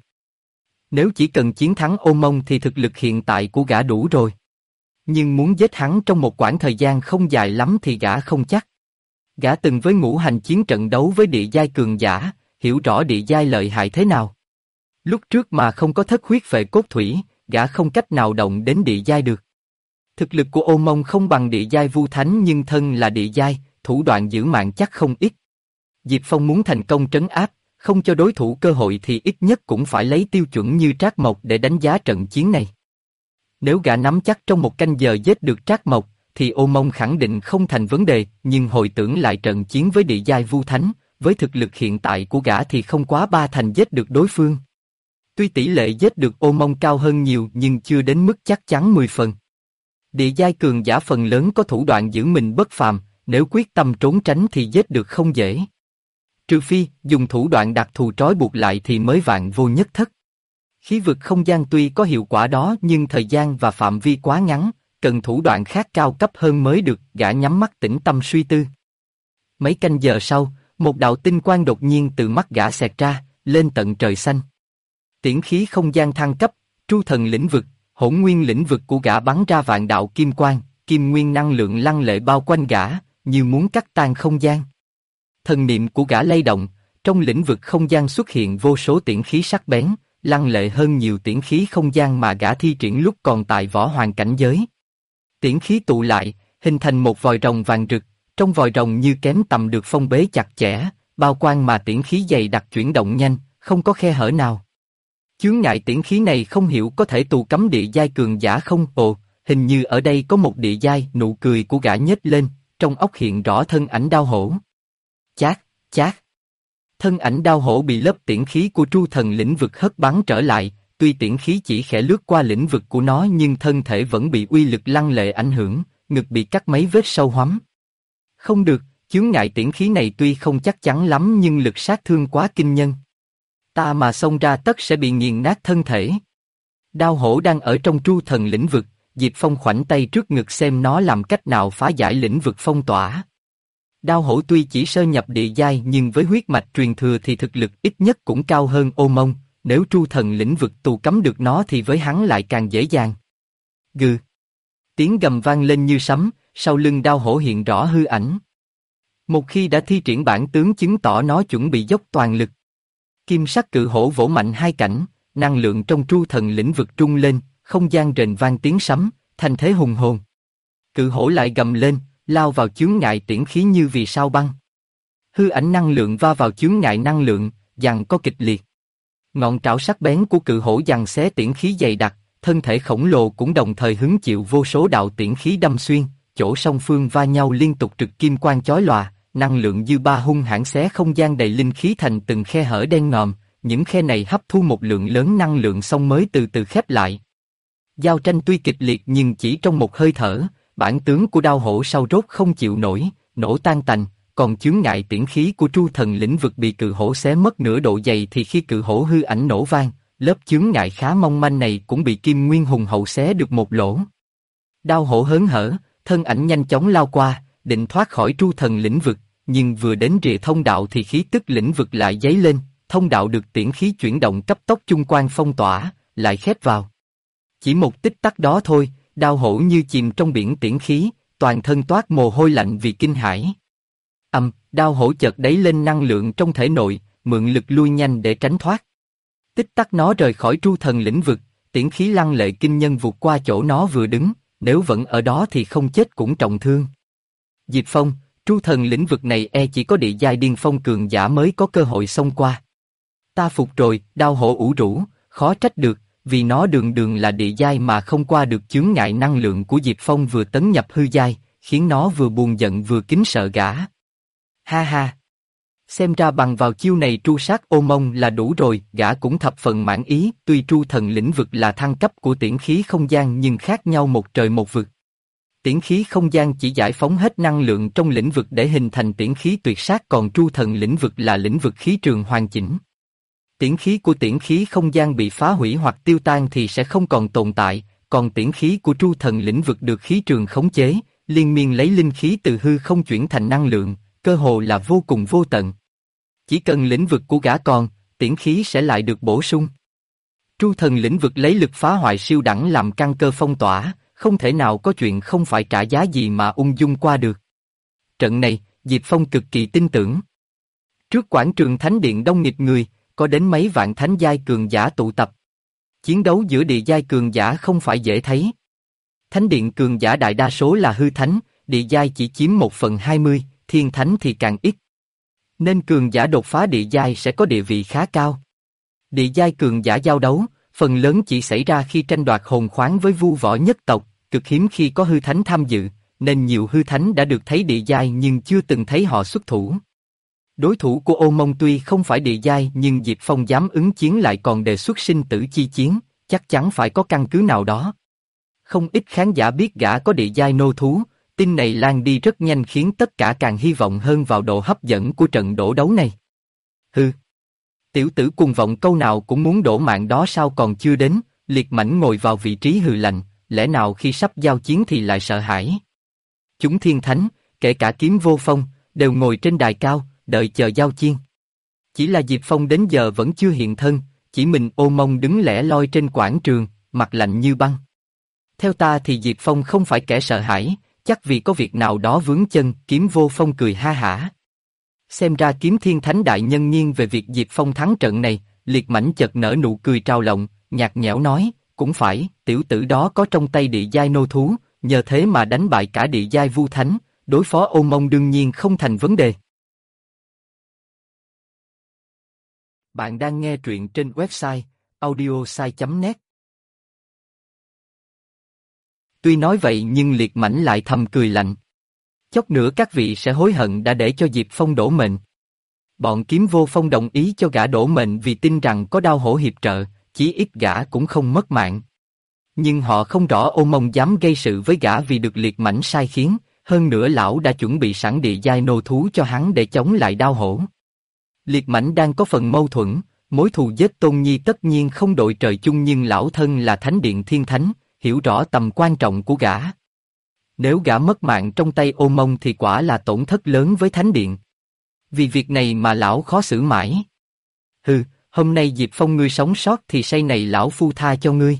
Nếu chỉ cần chiến thắng Ô Mông thì thực lực hiện tại của gã đủ rồi. Nhưng muốn giết hắn trong một quãng thời gian không dài lắm thì gã không chắc. Gã từng với Ngũ Hành chiến trận đấu với địa giai cường giả, hiểu rõ địa giai lợi hại thế nào. Lúc trước mà không có thất huyết vệ cốt thủy, gã không cách nào động đến địa giai được. Thực lực của Ô Mông không bằng địa giai Vu Thánh nhưng thân là địa giai, thủ đoạn giữ mạng chắc không ít. Diệp Phong muốn thành công trấn áp, không cho đối thủ cơ hội thì ít nhất cũng phải lấy tiêu chuẩn như Trác Mộc để đánh giá trận chiến này. Nếu gã nắm chắc trong một canh giờ giết được Trác Mộc, thì Ô Mông khẳng định không thành vấn đề, nhưng hồi tưởng lại trận chiến với địa giai Vu Thánh, với thực lực hiện tại của gã thì không quá 3 thành giết được đối phương. Tuy tỷ lệ giết được Ô Mông cao hơn nhiều nhưng chưa đến mức chắc chắn 10 phần. Địa giai cường giả phần lớn có thủ đoạn giữ mình bất phàm, nếu quyết tâm trốn tránh thì giết được không dễ. Trừ phi dùng thủ đoạn đặc thù trói buộc lại thì mới vạn vô nhất thất. Khí vực không gian tuy có hiệu quả đó nhưng thời gian và phạm vi quá ngắn, cần thủ đoạn khác cao cấp hơn mới được. Gã nhắm mắt tĩnh tâm suy tư. Mấy canh giờ sau, một đạo tinh quang đột nhiên từ mắt gã xẹt ra, lên tận trời xanh. Tiễn khí không gian thăng cấp, Tru Thần lĩnh vực, Hỗn Nguyên lĩnh vực của gã bắn ra vạn đạo kim quang, kim nguyên năng lượng lăng lệ bao quanh gã, như muốn cắt tan không gian. Thần niệm của gã lay động, trong lĩnh vực không gian xuất hiện vô số tiễn khí sắc bén, lăng lệ hơn nhiều tiễn khí không gian mà gã thi triển lúc còn tại võ hoàng cảnh giới. Tiễn khí tụ lại, hình thành một vòi rồng vàng rực, trong vòi rồng như kén tầm được phong bế chặt chẽ, bao quang mà tiễn khí dày đặc chuyển động nhanh, không có khe hở nào. Chướng ngại tiễn khí này không hiểu có thể tù cấm địa giai cường giả không? Ồ, hình như ở đây có một địa giai. Nụ cười của gã nhếch lên, trong óc hiện rõ thân ảnh Đao Hổ. Chát, chát. Thân ảnh Đao Hổ bị lớp tiễn khí của Tru Thần lĩnh vực hất bắn trở lại, tuy tiễn khí chỉ khẽ lướt qua lĩnh vực của nó nhưng thân thể vẫn bị uy lực lăng lệ ảnh hưởng, ngực bị cắt mấy vết sâu hoắm. Không được, chướng ngại tiễn khí này tuy không chắc chắn lắm nhưng lực sát thương quá kinh nhân. Ta mà xông ra tất sẽ bị nghiền nát thân thể. Đao Hổ đang ở trong Tru Thần lĩnh vực, Diệp Phong khoảnh tay trước ngực xem nó làm cách nào phá giải lĩnh vực phong tỏa. Đao Hổ tuy chỉ sơ nhập địa giai nhưng với huyết mạch truyền thừa thì thực lực ít nhất cũng cao hơn Ô Mông, nếu Tru Thần lĩnh vực tù cấm được nó thì với hắn lại càng dễ dàng. Gừ. Tiếng gầm vang lên như sấm, sau lưng Đao Hổ hiện rõ hư ảnh. Một khi đã thi triển bản tướng chứng tỏ nó chuẩn bị dốc toàn lực. Kim sắc cự hổ vỗ mạnh hai cảnh, năng lượng trong Tru Thần lĩnh vực trung lên, không gian rền vang tiếng sấm, thành thế hùng hồn. Cự hổ lại gầm lên, lao vào chướng ngại tiễn khí như vì sao băng. Hư ảnh năng lượng va vào chướng ngại năng lượng, giằng co kịch liệt. Ngọn trảo sắc bén của cự hổ giằng xé tiễn khí dày đặc, thân thể khổng lồ cũng đồng thời hứng chịu vô số đạo tiễn khí đâm xuyên, chỗ song phương va nhau liên tục trực kim quang chói lòa, năng lượng dư ba hung hãn xé không gian đầy linh khí thành từng khe hở đen ngòm, những khe này hấp thu một lượng lớn năng lượng xong mới từ từ khép lại. Giao tranh tuy kịch liệt nhưng chỉ trong một hơi thở, bản tướng của Đao Hổ sau rốt không chịu nổi, nổ tan tành, còn chướng ngại tiễn khí của Tru Thần lĩnh vực bị cự hổ xé mất nửa độ dày thì khi cự hổ hư ảnh nổ vang, lớp chướng ngại khá mong manh này cũng bị Kim Nguyên hùng hậu xé được một lỗ. Đao Hổ hớn hở, thân ảnh nhanh chóng lao qua, định thoát khỏi Tru Thần lĩnh vực, nhưng vừa đến rìa thông đạo thì khí tức lĩnh vực lại dấy lên, thông đạo được tiễn khí chuyển động cấp tốc chung quanh phong tỏa, lại khép vào. Chỉ một tích tắc đó thôi, Đao Hổ như chìm trong biển tiễn khí, toàn thân toát mồ hôi lạnh vì kinh hãi. Đao Hổ chợt đẩy lên năng lượng trong thể nội, mượn lực lui nhanh để tránh thoát. Tích tắc nó rời khỏi Tru Thần lĩnh vực, tiễn khí lăng lệ kinh nhân vụt qua chỗ nó vừa đứng, nếu vẫn ở đó thì không chết cũng trọng thương. Diệp Phong, Tru thần lĩnh vực này chỉ có địa giai điên phong cường giả mới có cơ hội xông qua. Ta phục rồi, đao hổ ủ rũ, khó trách được, vì nó đường đường là địa giai mà không qua được chướng ngại năng lượng của Diệp Phong vừa tấn nhập hư giai, khiến nó vừa buồn giận vừa kính sợ gã. Ha ha! Xem ra bằng vào chiêu này tru sát Ô Mông là đủ rồi, gã cũng thập phần mãn ý, tuy tru thần lĩnh vực là thăng cấp của tiễn khí không gian nhưng khác nhau một trời một vực. Tiễn khí không gian chỉ giải phóng hết năng lượng trong lĩnh vực để hình thành tiễn khí tuyệt sát, còn tru thần lĩnh vực là lĩnh vực khí trường hoàn chỉnh. Tiễn khí của tiễn khí không gian bị phá hủy hoặc tiêu tan thì sẽ không còn tồn tại, còn tiễn khí của tru thần lĩnh vực được khí trường khống chế, liên miên lấy linh khí từ hư không chuyển thành năng lượng, cơ hồ là vô cùng vô tận. Chỉ cần lĩnh vực của gã còn, tiễn khí sẽ lại được bổ sung. Tru thần lĩnh vực lấy lực phá hoại siêu đẳng làm căn cơ phong tỏa, không thể nào có chuyện không phải trả giá gì mà ung dung qua được. Trận này, Diệp Phong cực kỳ tin tưởng. Trước quảng trường Thánh Điện đông nghịt người, có đến mấy vạn thánh giai cường giả tụ tập. Chiến đấu giữa địa giai cường giả không phải dễ thấy. Thánh Điện cường giả đại đa số là hư thánh, địa giai chỉ chiếm 1/20, thiên thánh thì càng ít. Nên cường giả đột phá địa giai sẽ có địa vị khá cao. Địa giai cường giả giao đấu, phần lớn chỉ xảy ra khi tranh đoạt hồn khoáng với vu võ nhất tộc, cực hiếm khi có hư thánh tham dự, nên nhiều hư thánh đã được thấy địa giai nhưng chưa từng thấy họ xuất thủ. Đối thủ của Ô Mông tuy không phải địa giai nhưng Diệp Phong dám ứng chiến lại còn đề xuất sinh tử chi chiến, chắc chắn phải có căn cứ nào đó. Không ít khán giả biết gã có địa giai nô thú, tin này lan đi rất nhanh khiến tất cả càng hy vọng hơn vào độ hấp dẫn của trận đổ đấu này. Hừ! Tiểu tử cuồng vọng câu nào cũng muốn đổ mạng đó sao còn chưa đến, Liệt Mãnh ngồi vào vị trí hừ lạnh, lẽ nào khi sắp giao chiến thì lại sợ hãi. Chúng thiên thánh, kể cả Kiếm Vô Phong, đều ngồi trên đài cao, đợi chờ giao chiến. Chỉ là Diệp Phong đến giờ vẫn chưa hiện thân, chỉ mình Ô Mông đứng lẻ loi trên quảng trường, mặt lạnh như băng. Theo ta thì Diệp Phong không phải kẻ sợ hãi, chắc vì có việc nào đó vướng chân. Kiếm Vô Phong cười ha hả. Xem ra Kiếm Thiên Thánh đại nhân nghiêng về việc Diệp Phong thắng trận này. Liệt Mãnh chợt nở nụ cười trào lộng, nhạt nhẽo nói, cũng phải, tiểu tử đó có trong tay địa giai nô thú, nhờ thế mà đánh bại cả địa giai vu thánh, đối phó Ô Mông đương nhiên không thành vấn đề. Bạn đang nghe truyện trên website audiosai.net. Tuy nói vậy nhưng Liệt Mãnh lại thầm cười lạnh. Chốc nữa các vị sẽ hối hận đã để cho Diệp Phong đổ mệnh. Bọn Kiếm Vô Phong đồng ý cho gã đổ mệnh vì tin rằng có đao hổ hiệp trợ, chí ít gã cũng không mất mạng. Nhưng họ không rõ Ô Mông dám gây sự với gã vì được Liệt Mãnh sai khiến, hơn nữa lão đã chuẩn bị sẵn địa giai nô thú cho hắn để chống lại đao hổ. Liệt Mãnh đang có phần mâu thuẫn, mối thù giết Tôn Nhi tất nhiên không đội trời chung nhưng lão thân là Thánh Điện Thiên Thánh, hiểu rõ tầm quan trọng của gã. Nếu gã mất mạng trong tay Ô Mông thì quả là tổn thất lớn với Thánh Điện. Vì việc này mà lão khó xử mãi. Hừ, hôm nay Diệp Phong ngươi sống sót thì say này lão phu tha cho ngươi.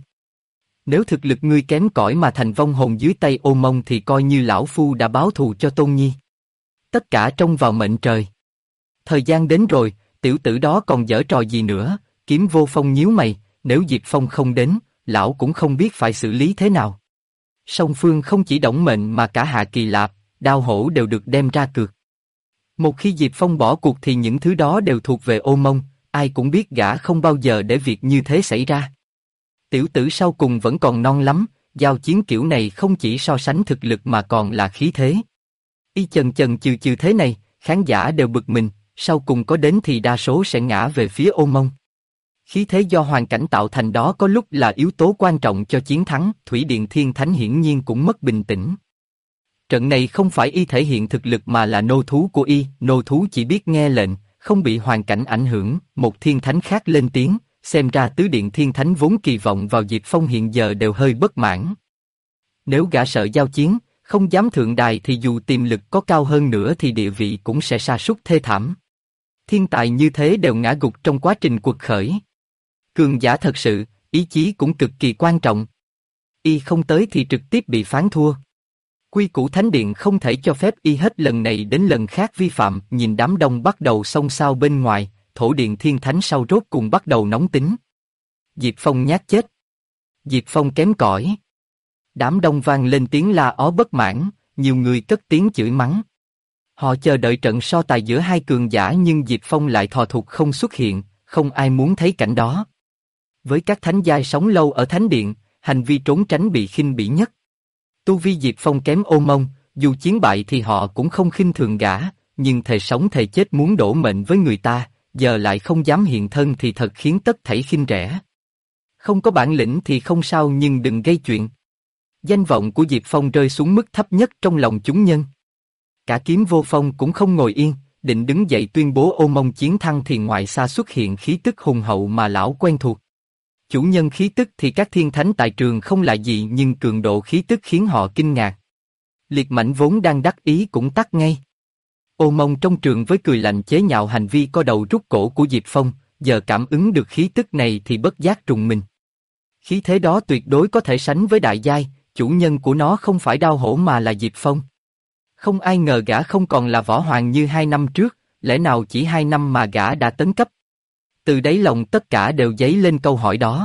Nếu thực lực ngươi kém cỏi mà thành vong hồn dưới tay Ô Mông thì coi như lão phu đã báo thù cho Tôn Nhi. Tất cả trông vào mệnh trời. Thời gian đến rồi, tiểu tử đó còn giở trò gì nữa? Kiếm Vô Phong nhíu mày, nếu Diệp Phong không đến, lão cũng không biết phải xử lý thế nào. Song phương không chỉ đổng mệnh mà cả Hạ Kỳ Lạp, Đao Hổ đều được đem ra cược. Một khi Diệp Phong bỏ cuộc thì những thứ đó đều thuộc về Ô Mông, ai cũng biết gã không bao giờ để việc như thế xảy ra. Tiểu tử sau cùng vẫn còn non lắm, giao chiến kiểu này không chỉ so sánh thực lực mà còn là khí thế. Y chần chần chừ chừ thế này, khán giả đều bực mình, sau cùng có đến thì đa số sẽ ngã về phía Ô Mông. Khí thế do hoàn cảnh tạo thành đó có lúc là yếu tố quan trọng cho chiến thắng, Thủy Điện Thiên Thánh hiển nhiên cũng mất bình tĩnh. Trận này không phải y thể hiện thực lực mà là nô thú của y, nô thú chỉ biết nghe lệnh, không bị hoàn cảnh ảnh hưởng. Một thiên thánh khác lên tiếng, xem ra tứ điện thiên thánh vốn kỳ vọng vào Diệp Phong hiện giờ đều hơi bất mãn. Nếu gã sợ giao chiến, không dám thượng đài thì dù tiềm lực có cao hơn nữa thì địa vị cũng sẽ sa sút thê thảm. Thiên tài như thế đều ngã gục trong quá trình quật khởi. Cường giả thật sự, ý chí cũng cực kỳ quan trọng. Y không tới thì trực tiếp bị phán thua. Quy củ Thánh Điện không thể cho phép y hết lần này đến lần khác vi phạm. Nhìn đám đông bắt đầu xôn xao bên ngoài, Thổ Điện Thiên Thánh sau rốt cùng bắt đầu nóng tính. Diệp Phong nhát chết. Diệp Phong kém cỏi. Đám đông vang lên tiếng la ó bất mãn, nhiều người cất tiếng chửi mắng. Họ chờ đợi trận so tài giữa hai cường giả nhưng Diệp Phong lại thò thụt không xuất hiện, không ai muốn thấy cảnh đó. Với các thánh giai sống lâu ở thánh điện, hành vi trốn tránh bị khinh bỉ nhất. Tu vi Diệp Phong kém Ô Mông, dù chiến bại thì họ cũng không khinh thường gã, nhưng thề sống thề chết muốn đổ mệnh với người ta, giờ lại không dám hiện thân thì thật khiến tất thảy khinh rẻ. Không có bản lĩnh thì không sao nhưng đừng gây chuyện. Danh vọng của Diệp Phong rơi xuống mức thấp nhất trong lòng chúng nhân. Cả Kiếm Vô Phong cũng không ngồi yên, định đứng dậy tuyên bố Ô Mông chiến thắng thì ngoại xa xuất hiện khí tức hùng hậu mà lão quen thuộc. Chủ nhân khí tức thì các thiên thánh tại trường không là gì nhưng cường độ khí tức khiến họ kinh ngạc. Liệt Mãnh vốn đang đắc ý cũng tắt ngay. Ô Mông trong trường với cười lạnh chế nhạo hành vi co đầu rút cổ của Diệp Phong, giờ cảm ứng được khí tức này thì bất giác rùng mình. Khí thế đó tuyệt đối có thể sánh với đại giai, chủ nhân của nó không phải Đao Hổ mà là Diệp Phong. Không ai ngờ gã không còn là võ hoàng như 2 năm trước, lẽ nào chỉ 2 năm mà gã đã tấn cấp? Từ đáy lòng tất cả đều dấy lên câu hỏi đó.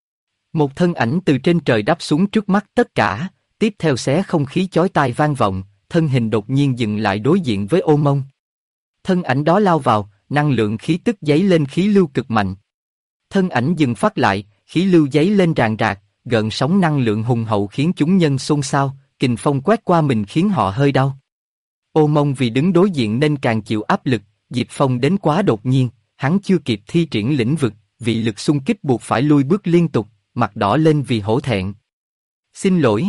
Một thân ảnh từ trên trời đáp xuống trước mắt tất cả, tiếp theo xé không khí chói tai vang vọng, thân hình đột nhiên dừng lại đối diện với Ô Mông. Thân ảnh đó lao vào, năng lượng khí tức dấy lên khí lưu cực mạnh. Thân ảnh dừng phát lại, khí lưu dấy lên ràng rạc, gợn sóng năng lượng hùng hậu khiến chúng nhân xôn xao, kình phong quét qua mình khiến họ hơi đau. Ô Mông vì đứng đối diện nên càng chịu áp lực, Diệp Phong đến quá đột nhiên, hắn chưa kịp thi triển lĩnh vực, vị lực xung kích buộc phải lui bước liên tục, mặt đỏ lên vì hổ thẹn. Xin lỗi.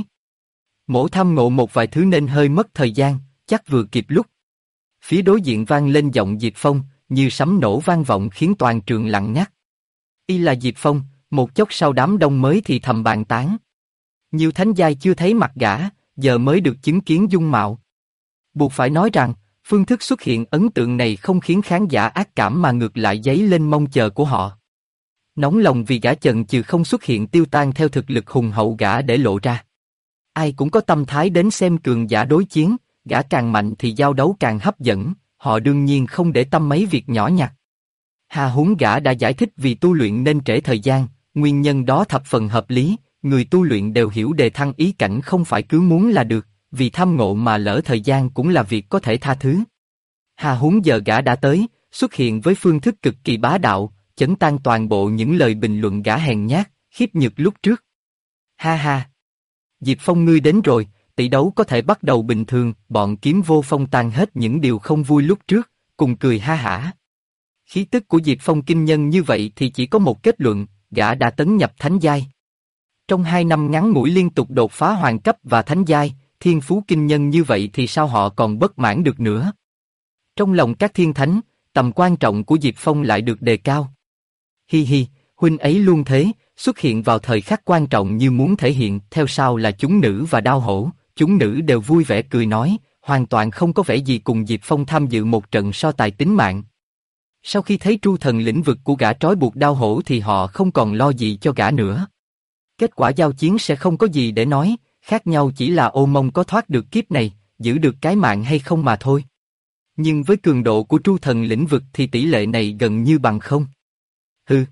Mổ tham ngộ một vài thứ nên hơi mất thời gian, chắc vừa kịp lúc. Phía đối diện vang lên giọng Diệp Phong, như sấm nổ vang vọng khiến toàn trường lặng ngắt. Y là Diệp Phong, một chốc sau đám đông mới thì thầm bàn tán. Nhiều thánh giai chưa thấy mặt gã, giờ mới được chứng kiến dung mạo. Buộc phải nói rằng, phương thức xuất hiện ấn tượng này không khiến khán giả ác cảm mà ngược lại dấy lên mong chờ của họ. Nóng lòng vì gã chần chừ không xuất hiện tiêu tan theo thực lực hùng hậu gã để lộ ra. Ai cũng có tâm thái đến xem cường giả đối chiến, gã càng mạnh thì giao đấu càng hấp dẫn, họ đương nhiên không để tâm mấy việc nhỏ nhặt. Hà huống gã đã giải thích vì tu luyện nên trễ thời gian, nguyên nhân đó thập phần hợp lý, người tu luyện đều hiểu đề thăng ý cảnh không phải cứ muốn là được, vì tham ngộ mà lỡ thời gian cũng là việc có thể tha thứ. Hà huống giờ gã đã tới, xuất hiện với phương thức cực kỳ bá đạo, chấn tan toàn bộ những lời bình luận gã hèn nhát, khiếp nhược lúc trước. Ha ha! Diệp Phong ngươi đến rồi, tỷ đấu có thể bắt đầu bình thường, bọn Kiếm Vô Phong tan hết những điều không vui lúc trước, cùng cười ha hả. Khí tức của Diệp Phong kinh nhân như vậy thì chỉ có một kết luận, gã đã tấn nhập thánh giai. Trong 2 năm ngắn ngủi liên tục đột phá hoàng cấp và thánh giai, thiên phú kinh nhân như vậy thì sao họ còn bất mãn được nữa. Trong lòng các thiên thánh, tầm quan trọng của Diệp Phong lại được đề cao. Hi hi, huynh ấy luôn thế, xuất hiện vào thời khắc quan trọng như muốn thể hiện, theo sau là chúng nữ và Đao Hổ, chúng nữ đều vui vẻ cười nói, hoàn toàn không có vẻ gì cùng Diệp Phong tham dự một trận so tài tính mạng. Sau khi thấy tru thần lĩnh vực của gã trói buộc Đao Hổ thì họ không còn lo gì cho gã nữa. Kết quả giao chiến sẽ không có gì để nói, khác nhau chỉ là Ô Mông có thoát được kiếp này, giữ được cái mạng hay không mà thôi. Nhưng với cường độ của tru thần lĩnh vực thì tỷ lệ này gần như bằng không. Hừ.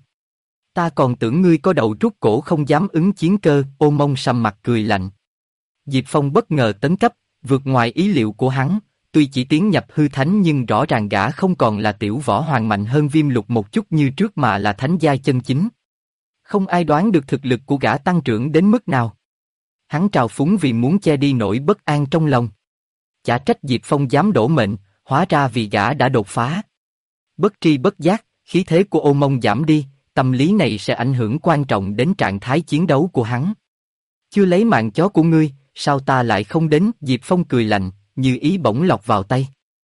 Ta còn tưởng ngươi có đầu trút cổ không dám ứng chiến cơ, Ô Mông sầm mặt cười lạnh. Diệp Phong bất ngờ tấn cấp, vượt ngoài ý liệu của hắn, tuy chỉ tiến nhập hư thánh nhưng rõ ràng gã không còn là tiểu võ hoàng mạnh hơn Viêm Lục một chút như trước mà là thánh giai chân chính. Không ai đoán được thực lực của gã tăng trưởng đến mức nào. Hắn trào phúng vì muốn che đi nỗi bất an trong lòng. Chả trách Diệp Phong dám đổ mệnh, hóa ra vì gã đã đột phá. Bất tri bất giác, khí thế của Ô Mông giảm đi, tâm lý này sẽ ảnh hưởng quan trọng đến trạng thái chiến đấu của hắn. Chưa lấy mạng chó của ngươi, sao ta lại không đến? Diệp Phong cười lạnh, như ý bỗng lọt vào tay.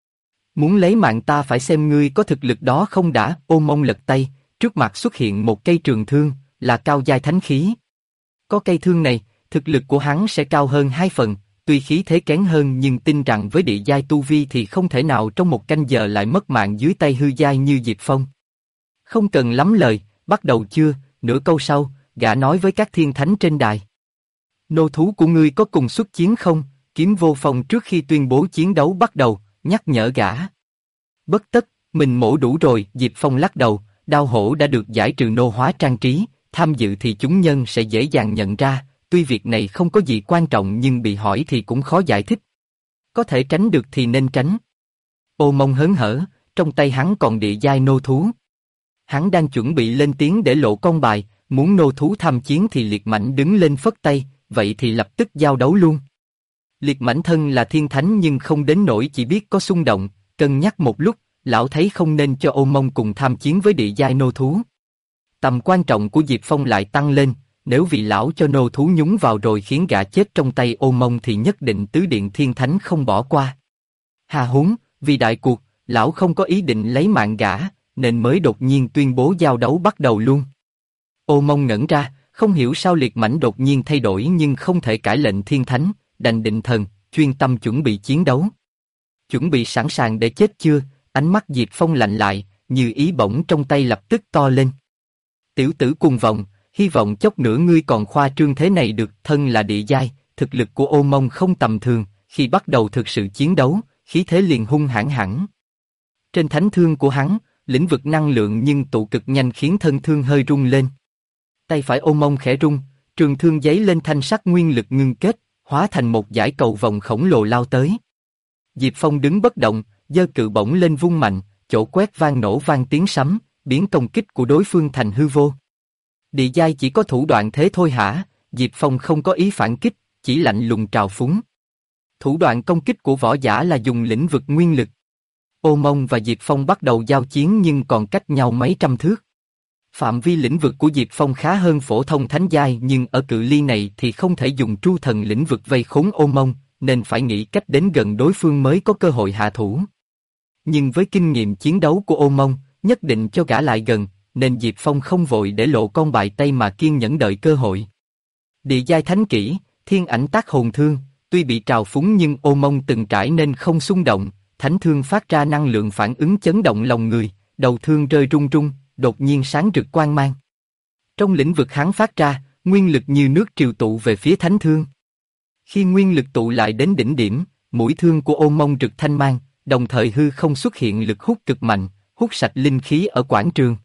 Muốn lấy mạng ta phải xem ngươi có thực lực đó không đã. Ô Mông lật tay, trước mặt xuất hiện một cây trường thương, là cao giai thánh khí. Có cây thương này, thực lực của hắn sẽ cao hơn 2 phần, tuy khí thế kém hơn nhưng tin rằng với địa giai tu vi thì không thể nào trong một canh giờ lại mất mạng dưới tay hư giai như Diệp Phong. Không cần lắm lời, bắt đầu chưa? Nửa câu sau, gã nói với các thiên thánh trên đài. Nô thú của ngươi có cùng xuất chiến không? Kiếm Vô Phong trước khi tuyên bố chiến đấu bắt đầu, nhắc nhở gã. Bất tất, mình mổ đủ rồi. Diệp Phong lắc đầu, Đao Hổ đã được giải trừ nô hóa trang trí, tham dự thì chúng nhân sẽ dễ dàng nhận ra, tuy việc này không có gì quan trọng nhưng bị hỏi thì cũng khó giải thích. Có thể tránh được thì nên tránh. Ô Mông hớn hở, trong tay hắn còn địa giai nô thú. Hắn đang chuẩn bị lên tiếng để lộ con bài, muốn nô thú tham chiến thì Liệt Mãnh đứng lên phất tay, vậy thì lập tức giao đấu luôn. Liệt Mãnh thân là thiên thánh nhưng không đến nỗi chỉ biết có xung động, cân nhắc một lúc, lão thấy không nên cho Ô Mông cùng tham chiến với địa giai nô thú. Tầm quan trọng của Diệp Phong lại tăng lên, nếu vì lão cho nô thú nhúng vào rồi khiến gã chết trong tay Ô Mông thì nhất định tứ điện thiên thánh không bỏ qua. Hà huống, vì đại cuộc, lão không có ý định lấy mạng gã, nên mới đột nhiên tuyên bố giao đấu bắt đầu luôn. Ô Mông ngẩn ra, không hiểu sao Liệt Mãnh đột nhiên thay đổi nhưng không thể cãi lệnh thiên thánh, đành định thần, chuyên tâm chuẩn bị chiến đấu. Chuẩn bị sẵn sàng để chết chưa? Ánh mắt Diệp Phong lạnh lại, như ý bổng trong tay lập tức to lên. Tiểu tử cuồng vọng, hy vọng chốc nữa ngươi còn khoa trương thế này được. Thân là địa giai, thực lực của Ô Mông không tầm thường, khi bắt đầu thực sự chiến đấu, khí thế liền hung hãn hẳn. Trên thánh thương của hắn, lĩnh vực năng lượng nhưng tụ cực nhanh khiến thân thương hơi rung lên. Tay phải Ô Mông khẽ rung, trường thương giấy lên thanh sắc nguyên lực ngưng kết, hóa thành một dải cầu vòng khổng lồ lao tới. Diệp Phong đứng bất động, giơ cự bổng lên vung mạnh, chỗ quét vang nổ vang tiếng sấm, biến công kích của đối phương thành hư vô. Địa giai chỉ có thủ đoạn thế thôi hả? Diệp Phong không có ý phản kích, chỉ lạnh lùng trào phúng. Thủ đoạn công kích của võ giả là dùng lĩnh vực nguyên lực. Ô Mông và Diệp Phong bắt đầu giao chiến nhưng còn cách nhau mấy trăm thước. Phạm vi lĩnh vực của Diệp Phong khá hơn phổ thông thánh giai nhưng ở cự ly này thì không thể dùng tru thần lĩnh vực vây khốn Ô Mông, nên phải nghĩ cách đến gần đối phương mới có cơ hội hạ thủ. Nhưng với kinh nghiệm chiến đấu của Ô Mông, nhất định cho gã lại gần, nên Diệp Phong không vội để lộ con bài tay mà kiên nhẫn đợi cơ hội. Địa giai thánh kỹ, thiên ảnh tác hồn thương, tuy bị trào phúng nhưng Ô Mông từng trải nên không xung động, thánh thương phát ra năng lượng phản ứng chấn động lòng người, đầu thương rơi rung rung, đột nhiên sáng rực quang mang. Trong lĩnh vực hắn phát ra, nguyên lực như nước triều tụ về phía thánh thương. Khi nguyên lực tụ lại đến đỉnh điểm, mũi thương của Ô Mông rực thanh mang, đồng thời hư không xuất hiện lực hút cực mạnh, hút sạch linh khí ở quảng trường.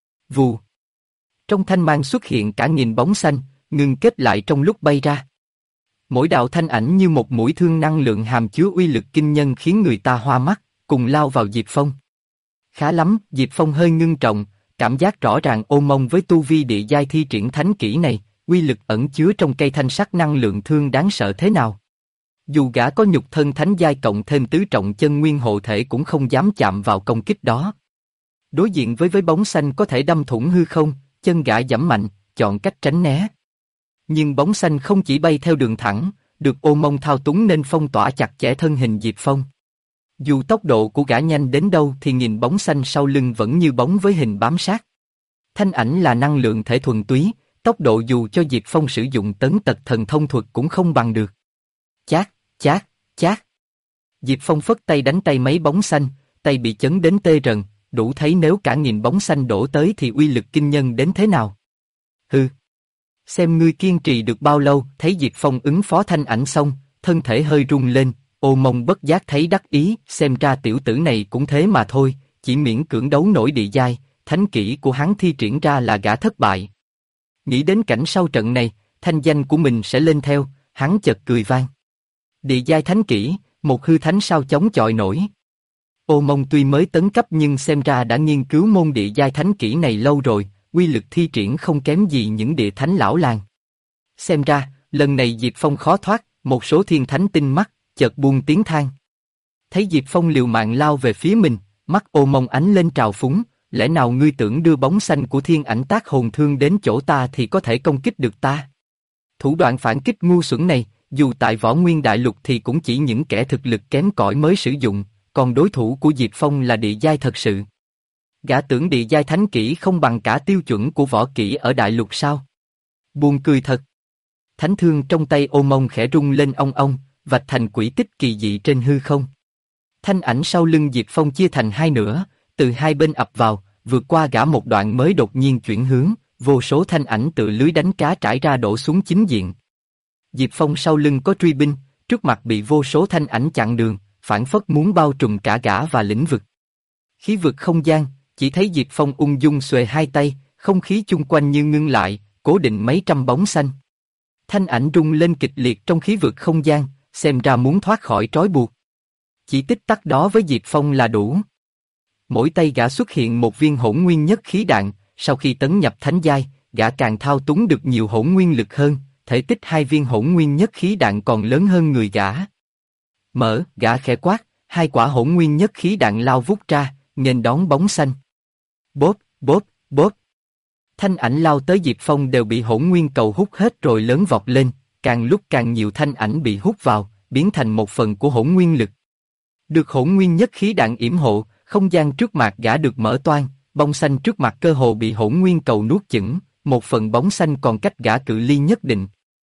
Vù. Trong thanh mang xuất hiện cả nghìn bóng xanh, ngưng kết lại trong lúc bay ra. Mỗi đạo thanh ảnh như một mũi thương năng lượng hàm chứa uy lực kinh nhân khiến người ta hoa mắt, cùng lao vào Diệp Phong. Khá lắm, Diệp Phong hơi ngưng trọng, cảm giác rõ ràng Ô Mông với tu vi địa giai thi triển thánh kỹ này, uy lực ẩn chứa trong cây thanh sắc năng lượng thương đáng sợ thế nào. Dù gã có nhục thân thánh giai cộng thêm tứ trọng chân nguyên hộ thể cũng không dám chạm vào công kích đó. Đối diện với bóng xanh có thể đâm thủng hư không, chân gã giẫm mạnh, chọn cách tránh né. Nhưng bóng xanh không chỉ bay theo đường thẳng, được Ô Mông thao túng nên phong tỏa chặt chẽ thân hình Diệp Phong. Dù tốc độ của gã nhanh đến đâu thì nghìn bóng xanh sau lưng vẫn như bóng với hình bám sát. Thanh ảnh là năng lượng thể thuần túy, tốc độ dù cho Diệp Phong sử dụng tấn tật thần thông thuật cũng không bằng được. Chát, chát, chát. Diệp Phong phất tay đánh tay mấy bóng xanh, tay bị chấn đến tê rần, đủ thấy nếu cả nghìn bóng xanh đổ tới thì uy lực kinh nhân đến thế nào. Hừ. Xem ngươi kiên trì được bao lâu. Thấy Diệp Phong ứng phó thanh ảnh xong, thân thể hơi rung lên, Ô Mông bất giác thấy đắc ý, xem ra tiểu tử này cũng thế mà thôi, chỉ miễn cưỡng đấu nổi địa giai, thánh kỹ của hắn thi triển ra là gã thất bại. Nghĩ đến cảnh sau trận này, thanh danh của mình sẽ lên theo, hắn chợt cười vang. Địa giai thánh kỹ, một hư thánh sao chống chọi nổi. Ô Mông tuy mới tấn cấp nhưng xem ra đã nghiên cứu môn địa giai thánh kỹ này lâu rồi, uy lực thi triển không kém gì những địa thánh lão làng. Xem ra, lần này Diệp Phong khó thoát, một số thiên thánh tinh mắt, chợt buông tiếng than. Thấy Diệp Phong liều mạng lao về phía mình, mắt Ô Mông ánh lên trào phúng, lẽ nào ngươi tưởng đưa bóng xanh của thiên ảnh tác hồn thương đến chỗ ta thì có thể công kích được ta? Thủ đoạn phản kích ngu xuẩn này, dù tại Võ Nguyên Đại Lục thì cũng chỉ những kẻ thực lực kém cỏi mới sử dụng, còn đối thủ của Diệp Phong là địa giai thật sự. Gã tưởng địa giai thánh kỹ không bằng cả tiêu chuẩn của võ kỹ ở Đại Lục sao? Buồn cười thật. Thánh thương trong tay Ô Mông khẽ rung lên ong ong, vạch thành quỹ tích kỳ dị trên hư không. Thanh ảnh sau lưng Diệp Phong chia thành hai nửa, từ hai bên ập vào, vượt qua gã một đoạn mới đột nhiên chuyển hướng, vô số thanh ảnh tự lưới đánh cá trải ra đổ xuống chính diện. Diệp Phong sau lưng có truy binh, trước mặt bị vô số thanh ảnh chặn đường, phảng phất muốn bao trùm cả gã và lĩnh vực. Khí vực không gian, chỉ thấy Diệp Phong ung dung xuề hai tay, không khí chung quanh như ngưng lại, cố định mấy trăm bóng xanh. Thanh ảnh rung lên kịch liệt trong khí vực không gian, xem ra muốn thoát khỏi trói buộc. Chỉ tích tắc đó với Diệp Phong là đủ. Mỗi tay gã xuất hiện một viên hỗn nguyên nhất khí đạn, sau khi tấn nhập thánh giai, gã càng thao túng được nhiều hỗn nguyên lực hơn, thể tích 2 viên hỗn nguyên nhất khí đạn còn lớn hơn người gã. Gã khẽ quát, 2 quả hỗn nguyên nhất khí đạn lao vút ra, nghênh đón bóng xanh. Bốp, bốp, bốp. Thanh ảnh lao tới Diệp Phong đều bị hỗn nguyên cầu hút hết rồi lớn vọt lên, càng lúc càng nhiều thanh ảnh bị hút vào, biến thành một phần của hỗn nguyên lực. Được hỗn nguyên nhất khí đạn yểm hộ, không gian trước mặt gã được mở toang, bóng xanh trước mặt cơ hồ bị hỗn nguyên cầu nuốt chửng, một phần bóng xanh còn cách gã cự ly nhất định.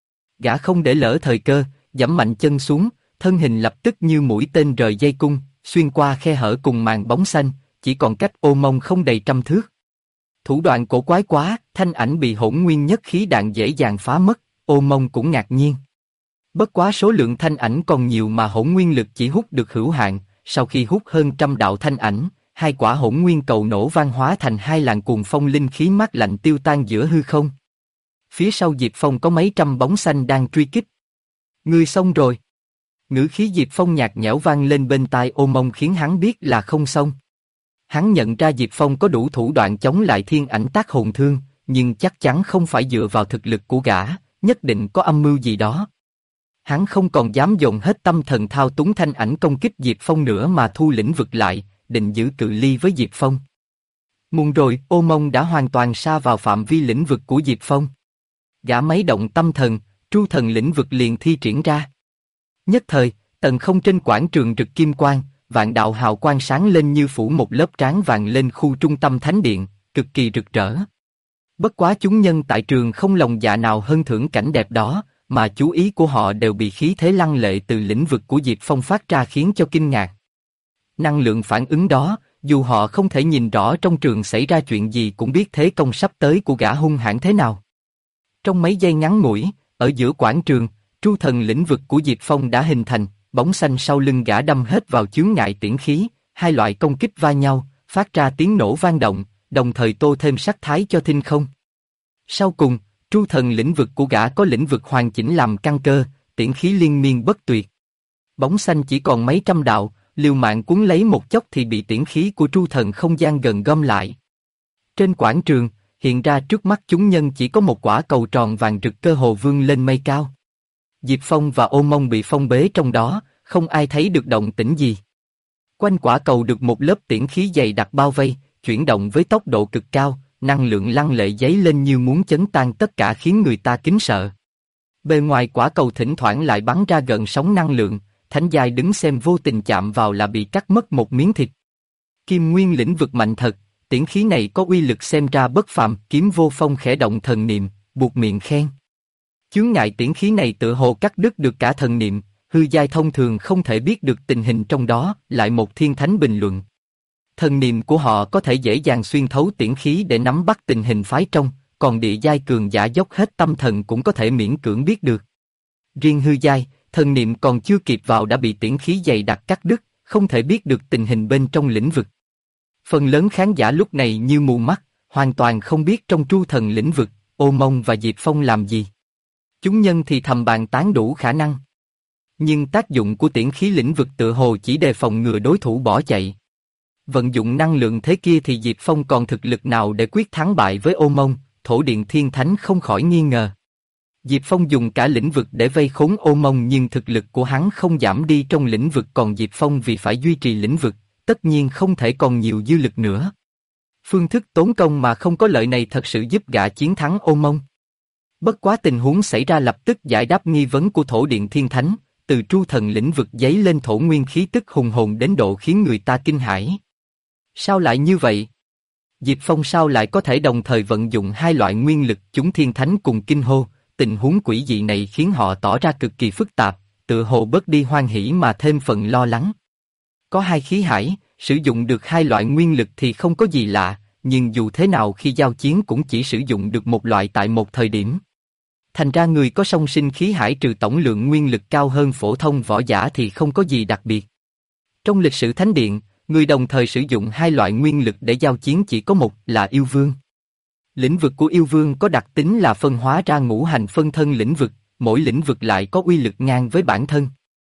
Gã không để lỡ thời cơ, giẫm mạnh chân xuống, thân hình lập tức như mũi tên rời dây cung, xuyên qua khe hở cùng màn bóng xanh, chỉ còn cách Ô Mông không đầy trăm thước. Thủ đoạn cổ quái quá, thanh ảnh bị hỗn nguyên nhất khí đạn dễ dàng phá mất, Ô Mông cũng ngạc nhiên. Bất quá số lượng thanh ảnh còn nhiều mà hỗn nguyên lực chỉ hút được hữu hạn, sau khi hút hơn 100 đạo thanh ảnh, 2 quả hỗn nguyên cầu nổ vang hóa thành 2 làn cuồng phong linh khí mát lạnh tiêu tan giữa hư không. Phía sau Diệp Phong có mấy trăm bóng xanh đang truy kích. Ngươi xong rồi. Ngữ khí Diệp Phong nhạt nhẽo vang lên bên tai Ô Mông khiến hắn biết là không xong. Hắn nhận ra Diệp Phong có đủ thủ đoạn chống lại thiên ảnh tác hồn thương, nhưng chắc chắn không phải dựa vào thực lực của gã, nhất định có âm mưu gì đó. Hắn không còn dám dồn hết tâm thần thao túng thanh ảnh công kích Diệp Phong nữa mà thu lĩnh vực lại, định giữ cự ly với Diệp Phong. Muộn rồi, Ô Mông đã hoàn toàn sa vào phạm vi lĩnh vực của Diệp Phong. Gã mấy động tâm thần, tru thần lĩnh vực liền thi triển ra. Nhất thời, tầng không trên quảng trường rực kim quang, vạn đạo hào quang sáng lên như phủ một lớp trán vàng lên khu trung tâm thánh điện, cực kỳ rực rỡ. Bất quá chúng nhân tại trường không lòng dạ nào hơn thưởng cảnh đẹp đó, mà chú ý của họ đều bị khí thế lăng lệ từ lĩnh vực của Diệp Phong phát ra khiến cho kinh ngạc. Năng lượng phản ứng đó, dù họ không thể nhìn rõ trong trường xảy ra chuyện gì cũng biết thế công sắp tới của gã hung hãn thế nào. Trong mấy giây ngắn ngủi, ở giữa quảng trường, tru thần lĩnh vực của Diệp Phong đã hình thành, bóng xanh sau lưng gã đâm hết vào chướng ngại tiễn khí, 2 loại công kích va nhau, phát ra tiếng nổ vang động, đồng thời tô thêm sắc thái cho thinh không. Sau cùng, tru thần lĩnh vực của gã có lĩnh vực hoàn chỉnh làm căn cơ, tiễn khí liên miên bất tuyệt. Bóng xanh chỉ còn mấy trăm đạo, liều mạng cuốn lấy một chốc thì bị tiễn khí của tru thần không gian gần gom lại. Trên quảng trường, hiện ra trước mắt chúng nhân chỉ có một quả cầu tròn vàng rực cơ hồ vươn lên mây cao. Diệp Phong và Ô Mông bị phong bế trong đó, không ai thấy được động tĩnh gì. Quanh quả cầu được một lớp tiễn khí dày đặc bao vây, chuyển động với tốc độ cực cao, năng lượng lăng lệ dấy lên như muốn chấn tan tất cả khiến người ta kính sợ. Bề ngoài quả cầu thỉnh thoảng lại bắn ra gần sóng năng lượng, thánh giai đứng xem vô tình chạm vào là bị cắt mất một miếng thịt. Kim nguyên lĩnh vực mạnh thật, tiễn khí này có uy lực xem ra bất phàm. Kiếm Vô Phong khẽ động thần niệm, buột miệng khen. Chướng ngại tiễn khí này tựa hồ cắt đứt được cả thần niệm, hư giai thông thường không thể biết được tình hình trong đó. Lại một thiên thánh bình luận. Thần niệm của họ có thể dễ dàng xuyên thấu tiễn khí để nắm bắt tình hình phái trong, còn địa giai cường giả dốc hết tâm thần cũng có thể miễn cưỡng biết được. Riêng hư giai, thần niệm còn chưa kịp vào đã bị tiễn khí dày đặc cắt đứt, không thể biết được tình hình bên trong lĩnh vực. Phần lớn khán giả lúc này như mù mắt, hoàn toàn không biết trong tru thần lĩnh vực, Ô Mông và Diệp Phong làm gì. Chúng nhân thì thầm bàn tán đủ khả năng. Nhưng tác dụng của tiễn khí lĩnh vực tựa hồ chỉ đề phòng ngừa đối thủ bỏ chạy. Vận dụng năng lượng thế kia thì Diệp Phong còn thực lực nào để quyết thắng bại với Ô Mông, Thổ Điện Thiên Thánh không khỏi nghi ngờ. Diệp Phong dùng cả lĩnh vực để vây khốn Ô Mông nhưng thực lực của hắn không giảm đi trong lĩnh vực, còn Diệp Phong vì phải duy trì lĩnh vực, tất nhiên không thể còn nhiều dư lực nữa. Phương thức tốn công mà không có lợi này thật sự giúp gã chiến thắng Ô Mông. Bất quá tình huống xảy ra lập tức giải đáp nghi vấn của Thổ Điện Thiên Thánh, từ tru thần lĩnh vực giấy lên thổ nguyên khí tức hùng hồn đến độ khiến người ta kinh hãi. Sao lại như vậy? Diệp Phong sao lại có thể đồng thời vận dụng 2 loại nguyên lực? Chúng thiên thánh cùng kinh hô, tình huống quỷ dị này khiến họ tỏ ra cực kỳ phức tạp, tựa hồ bớt đi hoan hỉ mà thêm phần lo lắng. Có 2 khí hải, sử dụng được 2 loại nguyên lực thì không có gì lạ, nhưng dù thế nào khi giao chiến cũng chỉ sử dụng được một loại tại một thời điểm. Thành ra người có song sinh khí hải trừ tổng lượng nguyên lực cao hơn phổ thông võ giả thì không có gì đặc biệt. Trong lịch sử Thánh Điện, người đồng thời sử dụng 2 loại nguyên lực để giao chiến chỉ có một là yêu vương. Lĩnh vực của yêu vương có đặc tính là phân hóa ra ngũ hành phân thân lĩnh vực, mỗi lĩnh vực lại có uy lực ngang với bản thân.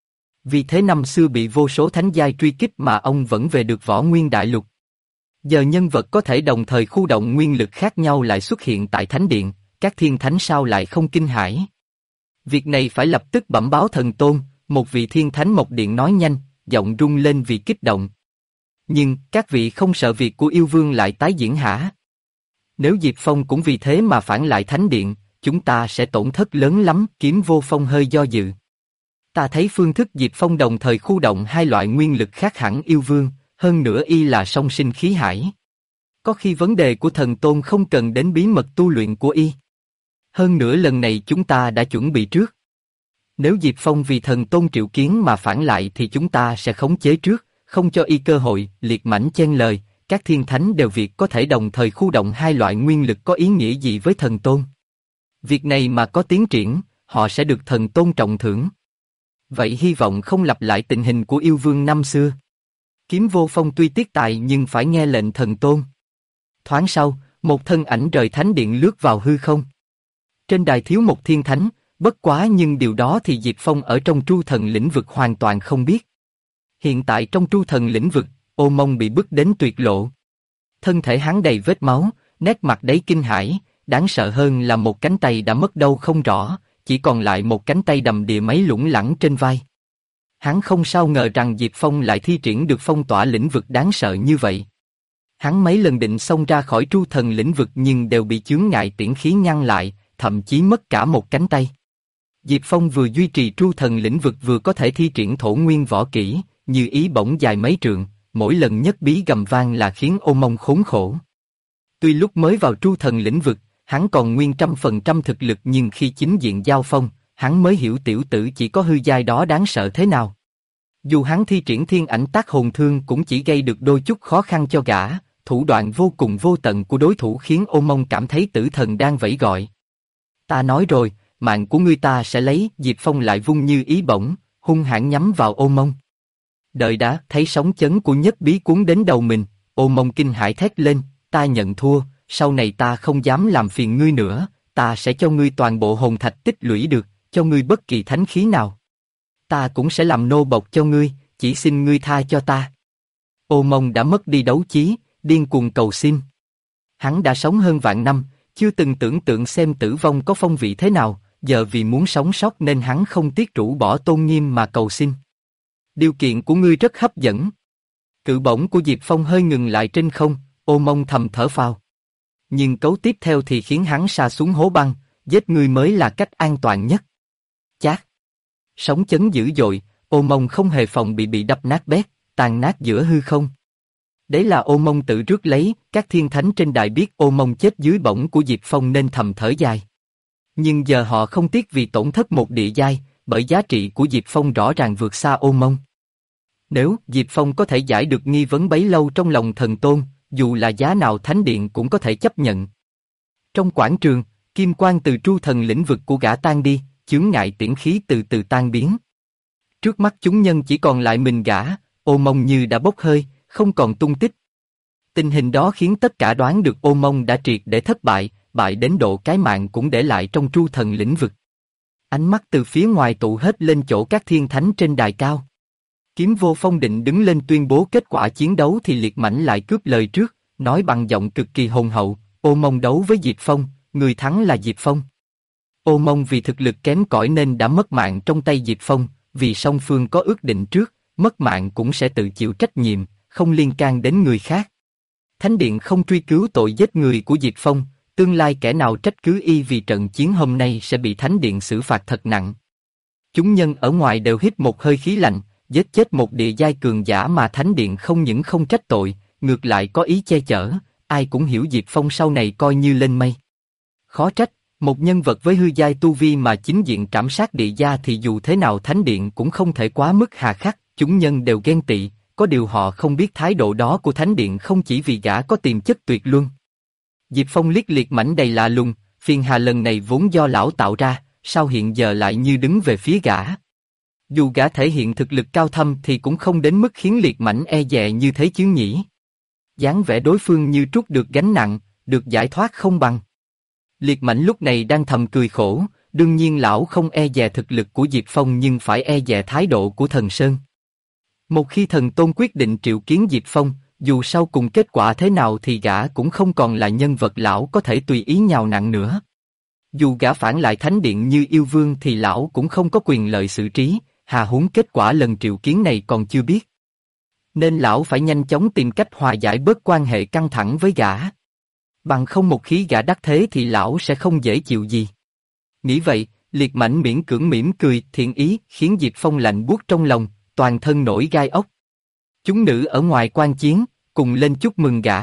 Vì thế năm xưa bị vô số thánh giai truy kích mà ông vẫn về được Võ Nguyên Đại Lục. Giờ nhân vật có thể đồng thời khu động nguyên lực khác nhau lại xuất hiện tại Thánh Điện, các thiên thánh sao lại không kinh hãi. Việc này phải lập tức bẩm báo thần tôn, một vị thiên thánh Mộc Điện nói nhanh, giọng rung lên vì kích động. Nhưng, các vị không sợ việc của yêu vương lại tái diễn hả? Nếu Diệp Phong cũng vì thế mà phản lại Thánh Điện, chúng ta sẽ tổn thất lớn lắm. Kiếm Vô Phong hơi do dự. Ta thấy phương thức Diệp Phong đồng thời khu động hai loại nguyên lực khác hẳn yêu vương, hơn nữa y là song sinh khí hải. Có khi vấn đề của thần tôn không cần đến bí mật tu luyện của y. Hơn nữa lần này chúng ta đã chuẩn bị trước. Nếu Diệp Phong vì thần tôn triệu kiến mà phản lại thì chúng ta sẽ khống chế trước, không cho y cơ hội. Liệt Mãnh chen lời, các thiên thánh đều việc có thể đồng thời khu động hai loại nguyên lực có ý nghĩa gì với thần tôn. Việc này mà có tiến triển, họ sẽ được thần tôn trọng thưởng. Vậy hy vọng không lặp lại tình hình của yêu vương năm xưa. Kiếm Vô Phong tuy tiếc tài nhưng phải nghe lệnh thần tôn. Thoáng sau, một thân ảnh rời thánh điện lướt vào hư không. Trên đài thiếu một thiên thánh, bất quá nhưng điều đó thì Diệp Phong ở trong Tru Thần lĩnh vực hoàn toàn không biết. Hiện tại trong Tru Thần lĩnh vực, Ô Mông bị bức đến tuyệt lộ. Thân thể hắn đầy vết máu, nét mặt đầy kinh hãi, đáng sợ hơn là một cánh tay đã mất đâu không rõ, chỉ còn lại một cánh tay đầm đìa mấy lủng lẳng trên vai. Hắn không sao ngờ rằng Diệp Phong lại thi triển được phong tỏa lĩnh vực đáng sợ như vậy. Hắn mấy lần định xông ra khỏi Tru Thần lĩnh vực nhưng đều bị chướng ngại tiễn khí ngăn lại, thậm chí mất cả một cánh tay. Diệp Phong vừa duy trì Tru Thần lĩnh vực vừa có thể thi triển thổ nguyên võ kỹ, như ý bổng dài mấy trượng, mỗi lần nhất bí gầm vang là khiến Ô Mông khốn khổ. Tuy lúc mới vào Tru Thần lĩnh vực, hắn còn nguyên 100% thực lực nhưng khi chính diện giao phong, hắn mới hiểu tiểu tử chỉ có hư giai đó đáng sợ thế nào. Dù hắn thi triển thiên ảnh tác hồn thương cũng chỉ gây được đôi chút khó khăn cho gã, thủ đoạn vô cùng vô tận của đối thủ khiến Ô Mông cảm thấy tử thần đang vẫy gọi. Ta nói rồi, mạng của ngươi ta sẽ lấy. Diệp Phong lại vung như ý bổng, hung hãn nhắm vào Ô Mông. Đợi đã, thấy sóng chấn của nhất bí cuốn đến đầu mình, Ô Mông kinh hãi thét lên, ta nhận thua, sau này ta không dám làm phiền ngươi nữa, ta sẽ cho ngươi toàn bộ hồn thạch tích lũy được, cho ngươi bất kỳ thánh khí nào. Ta cũng sẽ làm nô bộc cho ngươi, chỉ xin ngươi tha cho ta. Ô Mông đã mất đi đấu chí, điên cuồng cầu xin. Hắn đã sống hơn vạn năm, chưa từng tưởng tượng xem tử vong có phong vị thế nào, giờ vì muốn sống sót nên hắn không tiếc rũ bỏ tôn nghiêm mà cầu xin. Điều kiện của ngươi rất hấp dẫn. Cự bổng của Diệp Phong hơi ngừng lại trên không, Ô Mông thầm thở phào. Nhưng cấu tiếp theo thì khiến hắn sa xuống hố băng, giết ngươi mới là cách an toàn nhất. Chát. Sóng chấn dữ dội, Ô Mông không hề phòng bị đập nát bét, tàn nát giữa hư không. Đấy là Ô Mông tự rước lấy, các thiên thánh trên đài biết Ô Mông chết dưới bổng của Diệp Phong nên thầm thở dài. Nhưng giờ họ không tiếc vì tổn thất một địa giai, bởi giá trị của Diệp Phong rõ ràng vượt xa Ô Mông. Nếu Diệp Phong có thể giải được nghi vấn bấy lâu trong lòng thần tôn, dù là giá nào Thánh Điện cũng có thể chấp nhận. Trong quảng trường, kim quang từ Tru Thần lĩnh vực của gã tan đi, chướng ngại tiễn khí từ từ tan biến. Trước mắt chúng nhân chỉ còn lại mình gã, Ô Mông như đã bốc hơi, không còn tung tích. Tình hình đó khiến tất cả đoán được Ô Mông đã triệt để thất bại, bại đến độ cái mạng cũng để lại trong Tru Thần lĩnh vực. Ánh mắt từ phía ngoài tụ hết lên chỗ các thiên thánh trên đài cao. Kiếm Vô Phong định đứng lên tuyên bố kết quả chiến đấu thì Liệt Mãnh lại cướp lời trước, nói bằng giọng cực kỳ hùng hậu, Ô Mông đấu với Diệp Phong, người thắng là Diệp Phong. Ô Mông vì thực lực kém cỏi nên đã mất mạng trong tay Diệp Phong, vì song phương có ước định trước, mất mạng cũng sẽ tự chịu trách nhiệm, không liên can đến người khác. Thánh Điện không truy cứu tội giết người của Diệp Phong, tương lai kẻ nào trách cứ y vì trận chiến hôm nay sẽ bị Thánh Điện xử phạt thật nặng. Chúng nhân ở ngoài đều hít một hơi khí lạnh, giết chết một địa giai cường giả mà Thánh Điện không những không trách tội, ngược lại có ý che chở, ai cũng hiểu Diệp Phong sau này coi như lên mây. Khó trách, một nhân vật với hư giai tu vi mà chính diện trảm sát địa gia thì dù thế nào Thánh Điện cũng không thể quá mức hà khắc, chúng nhân đều ghen tị, có điều họ không biết thái độ đó của Thánh Điện không chỉ vì gã có tiềm chất tuyệt luân. Diệp Phong liếc Liệt Mãnh đầy lạ lùng, phiền hà lần này vốn do lão tạo ra, sao hiện giờ lại như đứng về phía gã. Dù gã thể hiện thực lực cao thâm thì cũng không đến mức khiến Liệt Mãnh e dè như thế chứ nhỉ. Dáng vẻ đối phương như trút được gánh nặng, được giải thoát không bằng. Liệt Mãnh lúc này đang thầm cười khổ, đương nhiên lão không e dè thực lực của Diệp Phong nhưng phải e dè thái độ của Thần Sơn. Một khi Thần Tôn quyết định triệu kiến Diệp Phong, dù sau cùng kết quả thế nào thì gã cũng không còn là nhân vật lão có thể tùy ý nhào nặn nữa. Dù gã phản lại thánh điện như yêu vương thì lão cũng không có quyền lợi xử trí, hà huống kết quả lần triệu kiến này còn chưa biết. Nên lão phải nhanh chóng tìm cách hòa giải bớt quan hệ căng thẳng với gã. Bằng không một khi gã đắc thế thì lão sẽ không dễ chịu gì. Nghĩ vậy, Liệt Mãnh miễn cưỡng mỉm cười thiện ý khiến Diệp Phong lạnh buốt trong lòng, toàn thân nổi gai ốc. Chúng nữ ở ngoài quan chiến, cùng lên chúc mừng gã.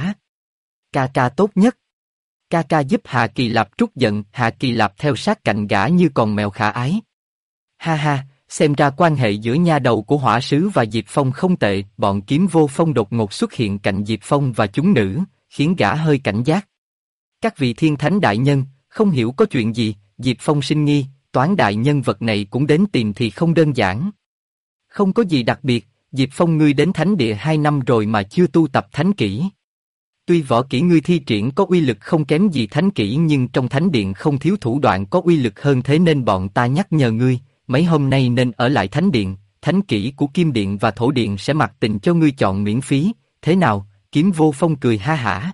Ca ca tốt nhất. Ca ca giúp Hạ Kỳ Lạp trút giận, Hạ Kỳ Lạp theo sát cạnh gã như con mèo khả ái. Ha ha, xem ra quan hệ giữa nha đầu của hỏa sứ và Diệp Phong không tệ, bọn Kiếm Vô Phong đột ngột xuất hiện cạnh Diệp Phong và chúng nữ, khiến gã hơi cảnh giác. Các vị thiên thánh đại nhân, không hiểu có chuyện gì, Diệp Phong sinh nghi, Toán đại nhân vật này cũng đến tìm thì không đơn giản. Không có gì đặc biệt, Diệp Phong ngươi đến thánh địa 2 năm rồi mà chưa tu tập thánh kỹ. Tuy võ kỹ ngươi thi triển có uy lực không kém gì thánh kỹ nhưng trong thánh điện không thiếu thủ đoạn có uy lực hơn thế nên bọn ta nhắc nhở ngươi, mấy hôm nay nên ở lại thánh điện, thánh kỹ của kim điện và thổ điện sẽ mặc tình cho ngươi chọn miễn phí, thế nào? Kiếm Vô Phong cười ha hả.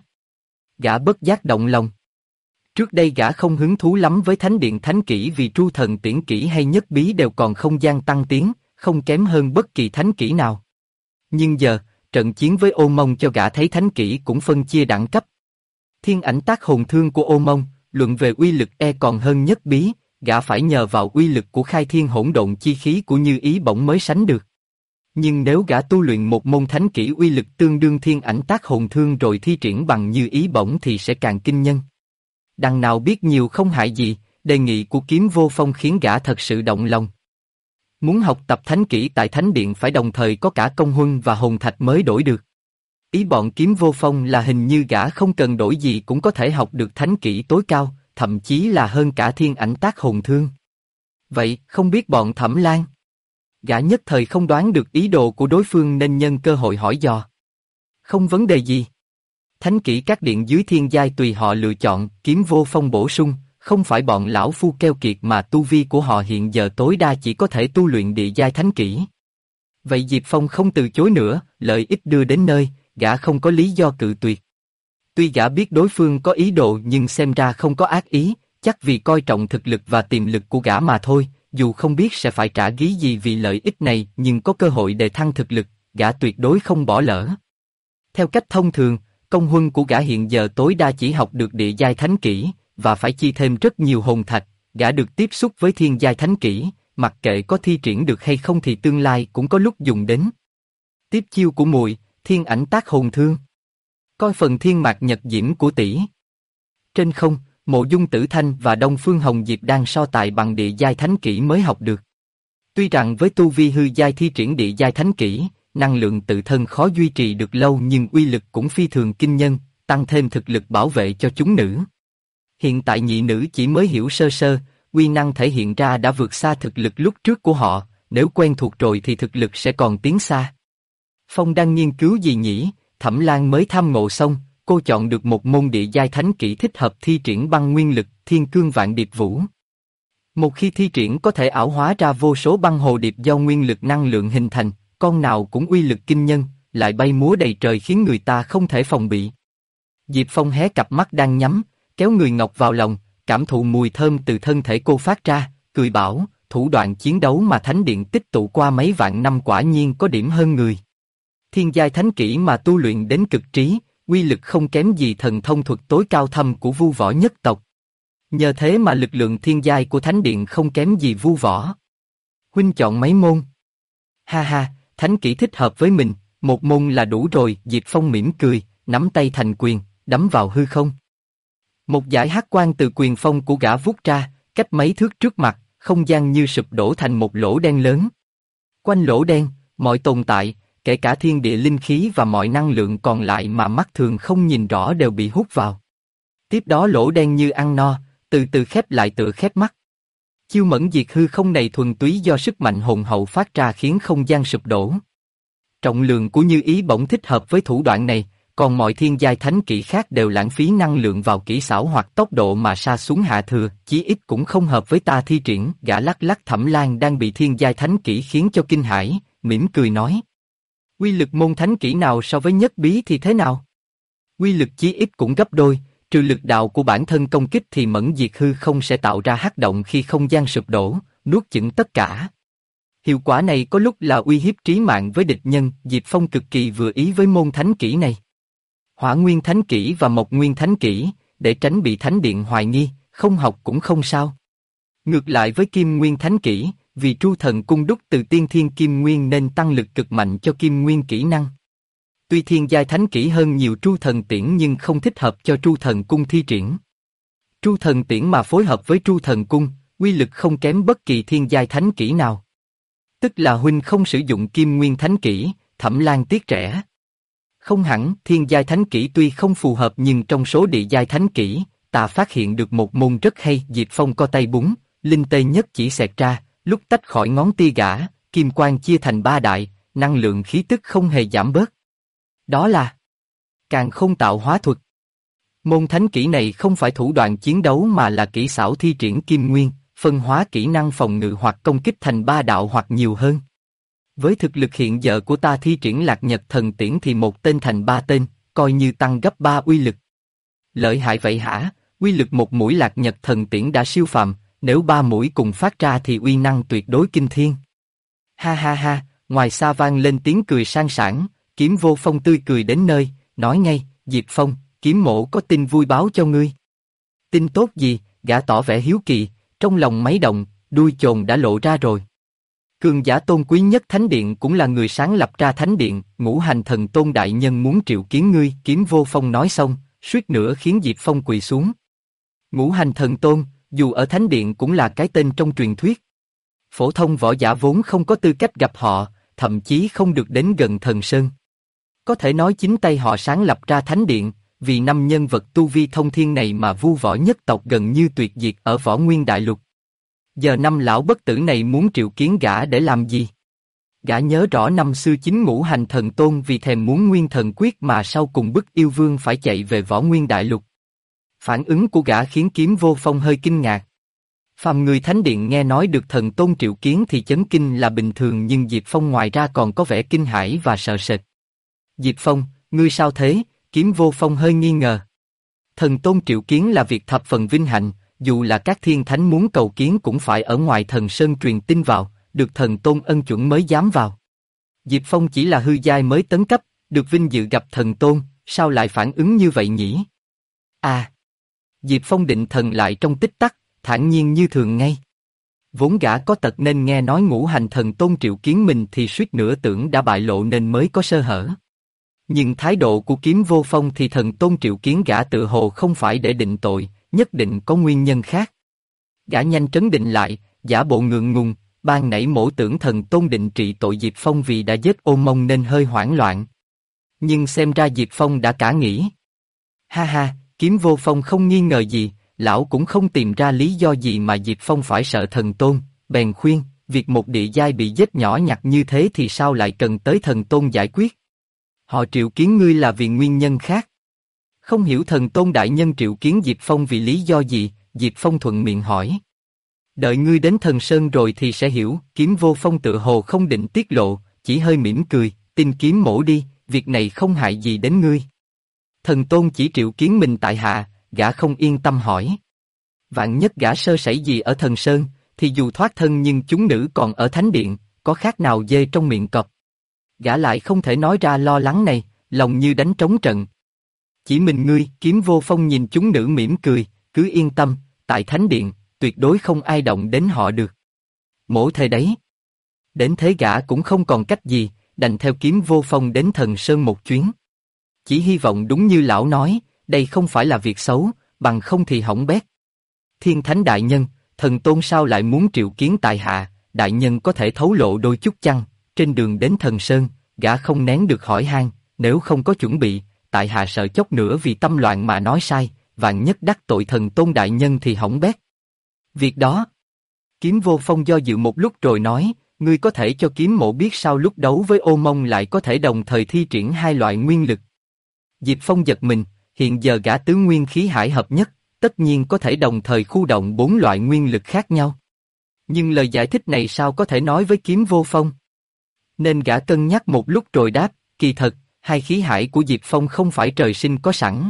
Gã bất giác động lòng. Trước đây gã không hứng thú lắm với thánh điện thánh kỹ vì tru thần tiễn kỹ hay nhất bí đều còn không gian tăng tiến, không kém hơn bất kỳ thánh kỹ nào. Nhưng giờ, trận chiến với Ô Mông cho gã thấy thánh kỹ cũng phân chia đẳng cấp. Thiên ảnh tác hồn thương của Ô Mông, luận về uy lực còn hơn nhất bí, gã phải nhờ vào uy lực của khai thiên hỗn độn chi khí của Như Ý Bổng mới sánh được. Nhưng nếu gã tu luyện một môn thánh kỹ uy lực tương đương thiên ảnh tác hồn thương rồi thi triển bằng Như Ý Bổng thì sẽ càng kinh nhân. Đằng nào biết nhiều không hại gì, đề nghị của Kiếm Vô Phong khiến gã thật sự động lòng. Muốn học tập thánh kỹ tại thánh điện phải đồng thời có cả công huân và hồn thạch mới đổi được. Ý bọn Kiếm Vô Phong là hình như gã không cần đổi gì cũng có thể học được thánh kỹ tối cao, thậm chí là hơn cả thiên ảnh tác hồn thương. Vậy, không biết bọn Thẩm Lan? Gã nhất thời không đoán được ý đồ của đối phương nên nhân cơ hội hỏi dò. Không vấn đề gì. Thánh kỹ các điện dưới thiên giai tùy họ lựa chọn, Kiếm Vô Phong bổ sung, không phải bọn lão phu keo kiệt mà tu vi của họ hiện giờ tối đa chỉ có thể tu luyện địa giai thánh kỹ. Vậy Diệp Phong không từ chối nữa, lợi ích đưa đến nơi, gã không có lý do cự tuyệt. Tuy gã biết đối phương có ý đồ nhưng xem ra không có ác ý, chắc vì coi trọng thực lực và tiềm lực của gã mà thôi, dù không biết sẽ phải trả giá gì vì lợi ích này nhưng có cơ hội đề thăng thực lực, gã tuyệt đối không bỏ lỡ. Theo cách thông thường, công huân của gã hiện giờ tối đa chỉ học được địa giai thánh kỹ, và phải chi thêm rất nhiều hồn thạch, gã được tiếp xúc với thiên giai thánh kỹ, mặc kệ có thi triển được hay không thì tương lai cũng có lúc dùng đến. Tiếp chiêu của muội, thiên ảnh tác hồn thương. Coi phần thiên mạc nhật diễm của tỷ. Trên không, Mộ Dung Tử Thanh và Đông Phương Hồng Diệp đang so tài bằng địa giai thánh kỹ mới học được. Tuy rằng với tu vi hư giai thi triển địa giai thánh kỹ, năng lượng tự thân khó duy trì được lâu nhưng uy lực cũng phi thường kinh nhân, tăng thêm thực lực bảo vệ cho chúng nữ. Hiện tại nhị nữ chỉ mới hiểu sơ sơ, uy năng thể hiện ra đã vượt xa thực lực lúc trước của họ, nếu quen thuộc rồi thì thực lực sẽ còn tiến xa. Phong đang nghiên cứu gì nhỉ? Thẩm Lan mới tham ngộ xong, cô chọn được một môn địa giai thánh kỹ thích hợp thi triển băng nguyên lực Thiên Cương Vạn Điệp Vũ. Một khi thi triển có thể ảo hóa ra vô số băng hồ điệp do nguyên lực năng lượng hình thành, con nào cũng uy lực kinh nhân, lại bay múa đầy trời khiến người ta không thể phòng bị. Diệp Phong hé cặp mắt đang nhắm, kéo người ngọc vào lòng, cảm thụ mùi thơm từ thân thể cô phát ra, cười bảo, thủ đoạn chiến đấu mà thánh điện tích tụ qua mấy vạn năm quả nhiên có điểm hơn người. Thiên giai thánh kỹ mà tu luyện đến cực trí, uy lực không kém gì thần thông thuật tối cao thâm của Vu Võ nhất tộc. Nhờ thế mà lực lượng thiên giai của thánh điện không kém gì Vu Võ. Huynh chọn mấy môn? Ha ha, thánh kỹ thích hợp với mình, một môn là đủ rồi. Diệp Phong mỉm cười, nắm tay thành quyền, đấm vào hư không. Một dải hắc quang từ quyền phong của gã vút ra, cách mấy thước trước mặt, không gian như sụp đổ thành một lỗ đen lớn. Quanh lỗ đen, mọi tồn tại, kể cả thiên địa linh khí và mọi năng lượng còn lại mà mắt thường không nhìn rõ đều bị hút vào. Tiếp đó lỗ đen như ăn no, từ từ khép lại tựa khép mắt. Chiêu mẫn diệt hư không này thuần túy do sức mạnh hùng hậu phát ra khiến không gian sụp đổ. Trọng lượng của Như Ý Bổng thích hợp với thủ đoạn này, Còn mọi thiên giai thánh kỹ khác đều lãng phí năng lượng vào kỹ xảo hoặc tốc độ mà sa xuống hạ thừa, chí ít cũng không hợp với ta thi triển. Gã lắc lắc Thẩm Lan đang bị thiên giai thánh kỹ khiến cho kinh hãi, mỉm cười nói. Uy lực môn thánh kỹ nào so với nhất bí thì thế nào? Uy lực chí ít cũng gấp đôi, trừ lực đạo của bản thân công kích thì mẫn diệt hư không sẽ tạo ra hắc động khi không gian sụp đổ, nuốt chửng tất cả. Hiệu quả này có lúc là uy hiếp trí mạng với địch nhân, Diệp Phong cực kỳ vừa ý với môn thánh kỹ này. Hỏa nguyên thánh kỹ và mộc nguyên thánh kỹ, để tránh bị thánh điện hoài nghi, không học cũng không sao. Ngược lại với kim nguyên thánh kỹ, vì tru thần cung đúc từ tiên thiên kim nguyên nên tăng lực cực mạnh cho kim nguyên kỹ năng. Tuy thiên giai thánh kỹ hơn nhiều tru thần tiễn nhưng không thích hợp cho tru thần cung thi triển. Tru thần tiễn mà phối hợp với tru thần cung, uy lực không kém bất kỳ thiên giai thánh kỹ nào. Tức là huynh không sử dụng kim nguyên thánh kỹ, Thẩm Lan tiếc rẻ. Không hẳn, thiên giai thánh kỹ tuy không phù hợp nhưng trong số địa giai thánh kỹ, ta phát hiện được một môn rất hay. Diệp Phong co tay búng, linh tê nhất chỉ xẹt ra, lúc tách khỏi ngón tia gã, kim quang chia thành ba đại, năng lượng khí tức không hề giảm bớt. Đó là Càn Khôn Tạo Hóa Thuật. Môn thánh kỹ này không phải thủ đoạn chiến đấu mà là kỹ xảo thi triển kim nguyên, phân hóa kỹ năng phòng ngự hoặc công kích thành ba đạo hoặc nhiều hơn. Với thực lực hiện giờ của ta thi triển Lạc Nhật Thần Tiễn thì một tên thành ba tên, coi như tăng gấp 3 uy lực. Lợi hại vậy hả? Uy lực một mũi Lạc Nhật Thần Tiễn đã siêu phàm, nếu 3 mũi cùng phát ra thì uy năng tuyệt đối kinh thiên. Ha ha ha, ngoài xa vang lên tiếng cười sang sảng, Kiếm Vô Phong tươi cười đến nơi, nói ngay, Diệp Phong, kiếm mộ có tin vui báo cho ngươi. Tin tốt gì? Gã tỏ vẻ hiếu kỳ, trong lòng máy động, đuôi chồn đã lộ ra rồi. Cường giả tôn quý nhất Thánh Điện cũng là người sáng lập ra Thánh Điện, Ngũ Hành Thần Tôn đại nhân muốn triệu kiến ngươi. Kiếm Vô Phong nói xong, suýt nữa khiến Diệp Phong quỳ xuống. Ngũ Hành Thần Tôn, dù ở Thánh Điện cũng là cái tên trong truyền thuyết. Phổ thông võ giả vốn không có tư cách gặp họ, thậm chí không được đến gần Thần Sơn. Có thể nói chính tay họ sáng lập ra Thánh Điện, vì 5 nhân vật tu vi thông thiên này mà vu võ nhất tộc gần như tuyệt diệt ở Võ Nguyên Đại Lục. Giờ năm lão bất tử này muốn triệu kiến gã để làm gì? Gã nhớ rõ năm xưa chính Ngũ Hành Thần Tôn vì thèm muốn Nguyên Thần Quyết mà sau cùng bức yêu vương phải chạy về Võ Nguyên Đại Lục. Phản ứng của gã khiến Kiếm Vô Phong hơi kinh ngạc. Phàm người Thánh Điện nghe nói được Thần Tôn triệu kiến thì chấn kinh là bình thường, nhưng Diệp Phong ngoài ra còn có vẻ kinh hãi và sợ sệt. Diệp Phong, ngươi sao thế? Kiếm Vô Phong hơi nghi ngờ. Thần Tôn triệu kiến là việc thập phần vinh hạnh, dù là các thiên thánh muốn cầu kiến cũng phải ở ngoài Thần Sơn truyền tin vào, được Thần Tôn ân chuẩn mới dám vào. Diệp Phong chỉ là hư giai mới tấn cấp, được vinh dự gặp Thần Tôn, sao lại phản ứng như vậy nhỉ? À! Diệp Phong định thần lại trong tích tắc, thản nhiên như thường ngay. Vốn gã có tật nên nghe nói Ngũ Hành Thần Tôn triệu kiến mình thì suýt nữa tưởng đã bại lộ nên mới có sơ hở. Nhưng thái độ của Kiếm Vô Phong thì Thần Tôn triệu kiến gã tự hồ không phải để định tội, nhất định có nguyên nhân khác. Gã nhanh trấn định lại, giả bộ ngượng ngùng, ban nãy mổ tưởng Thần Tôn định trị tội Diệp Phong vì đã giết Ô Mông nên hơi hoảng loạn. Nhưng xem ra Diệp Phong đã cả nghĩ. Ha ha, Kiếm Vô Phong không nghi ngờ gì, lão cũng không tìm ra lý do gì mà Diệp Phong phải sợ Thần Tôn, bèn khuyên, việc một địa giai bị giết nhỏ nhặt như thế thì sao lại cần tới Thần Tôn giải quyết? Họ triệu kiến ngươi là vì nguyên nhân khác. Không hiểu Thần Tôn đại nhân triệu kiến Diệp Phong vì lý do gì? Diệp Phong thuận miệng hỏi. Đợi ngươi đến Thần Sơn rồi thì sẽ hiểu. Kiếm Vô Phong tự hồ không định tiết lộ, chỉ hơi mỉm cười, tin Kiếm mổ đi, việc này không hại gì đến ngươi. Thần Tôn chỉ triệu kiến mình tại hạ, gã không yên tâm hỏi. Vạn nhất gã sơ sẩy gì ở Thần Sơn, thì dù thoát thân nhưng chúng nữ còn ở Thánh Điện, có khác nào dê trong miệng cọp. Gã lại không thể nói ra lo lắng này, lòng như đánh trống trận. Chỉ mình ngươi. Kiếm Vô Phong nhìn chúng nữ mỉm cười, cứ yên tâm, tại Thánh Điện, tuyệt đối không ai động đến họ được. Mổ thề đấy. Đến thế gã cũng không còn cách gì, đành theo Kiếm Vô Phong đến Thần Sơn một chuyến. Chỉ hy vọng đúng như lão nói, đây không phải là việc xấu, bằng không thì hỏng bét. Thiên Thánh đại nhân, Thần Tôn sao lại muốn triệu kiến tại hạ, đại nhân có thể thấu lộ đôi chút chăng? Trên đường đến Thần Sơn, gã không nén được hỏi han, nếu không có chuẩn bị, tại hạ sợ chốc nữa vì tâm loạn mà nói sai, vạn nhất đắc tội Thần Tôn đại nhân thì hỏng bét. Việc đó. Kiếm Vô Phong do dự một lúc rồi nói, ngươi có thể cho Kiếm mộ biết sao lúc đấu với Ô Mông lại có thể đồng thời thi triển hai loại nguyên lực. Diệp Phong giật mình, hiện giờ gã tứ nguyên khí hải hợp nhất, tất nhiên có thể đồng thời khu động 4 loại nguyên lực khác nhau. Nhưng lời giải thích này sao có thể nói với Kiếm Vô Phong? Nên gã cân nhắc một lúc rồi đáp, kỳ thật, hai khí hải của Diệp Phong không phải trời sinh có sẵn.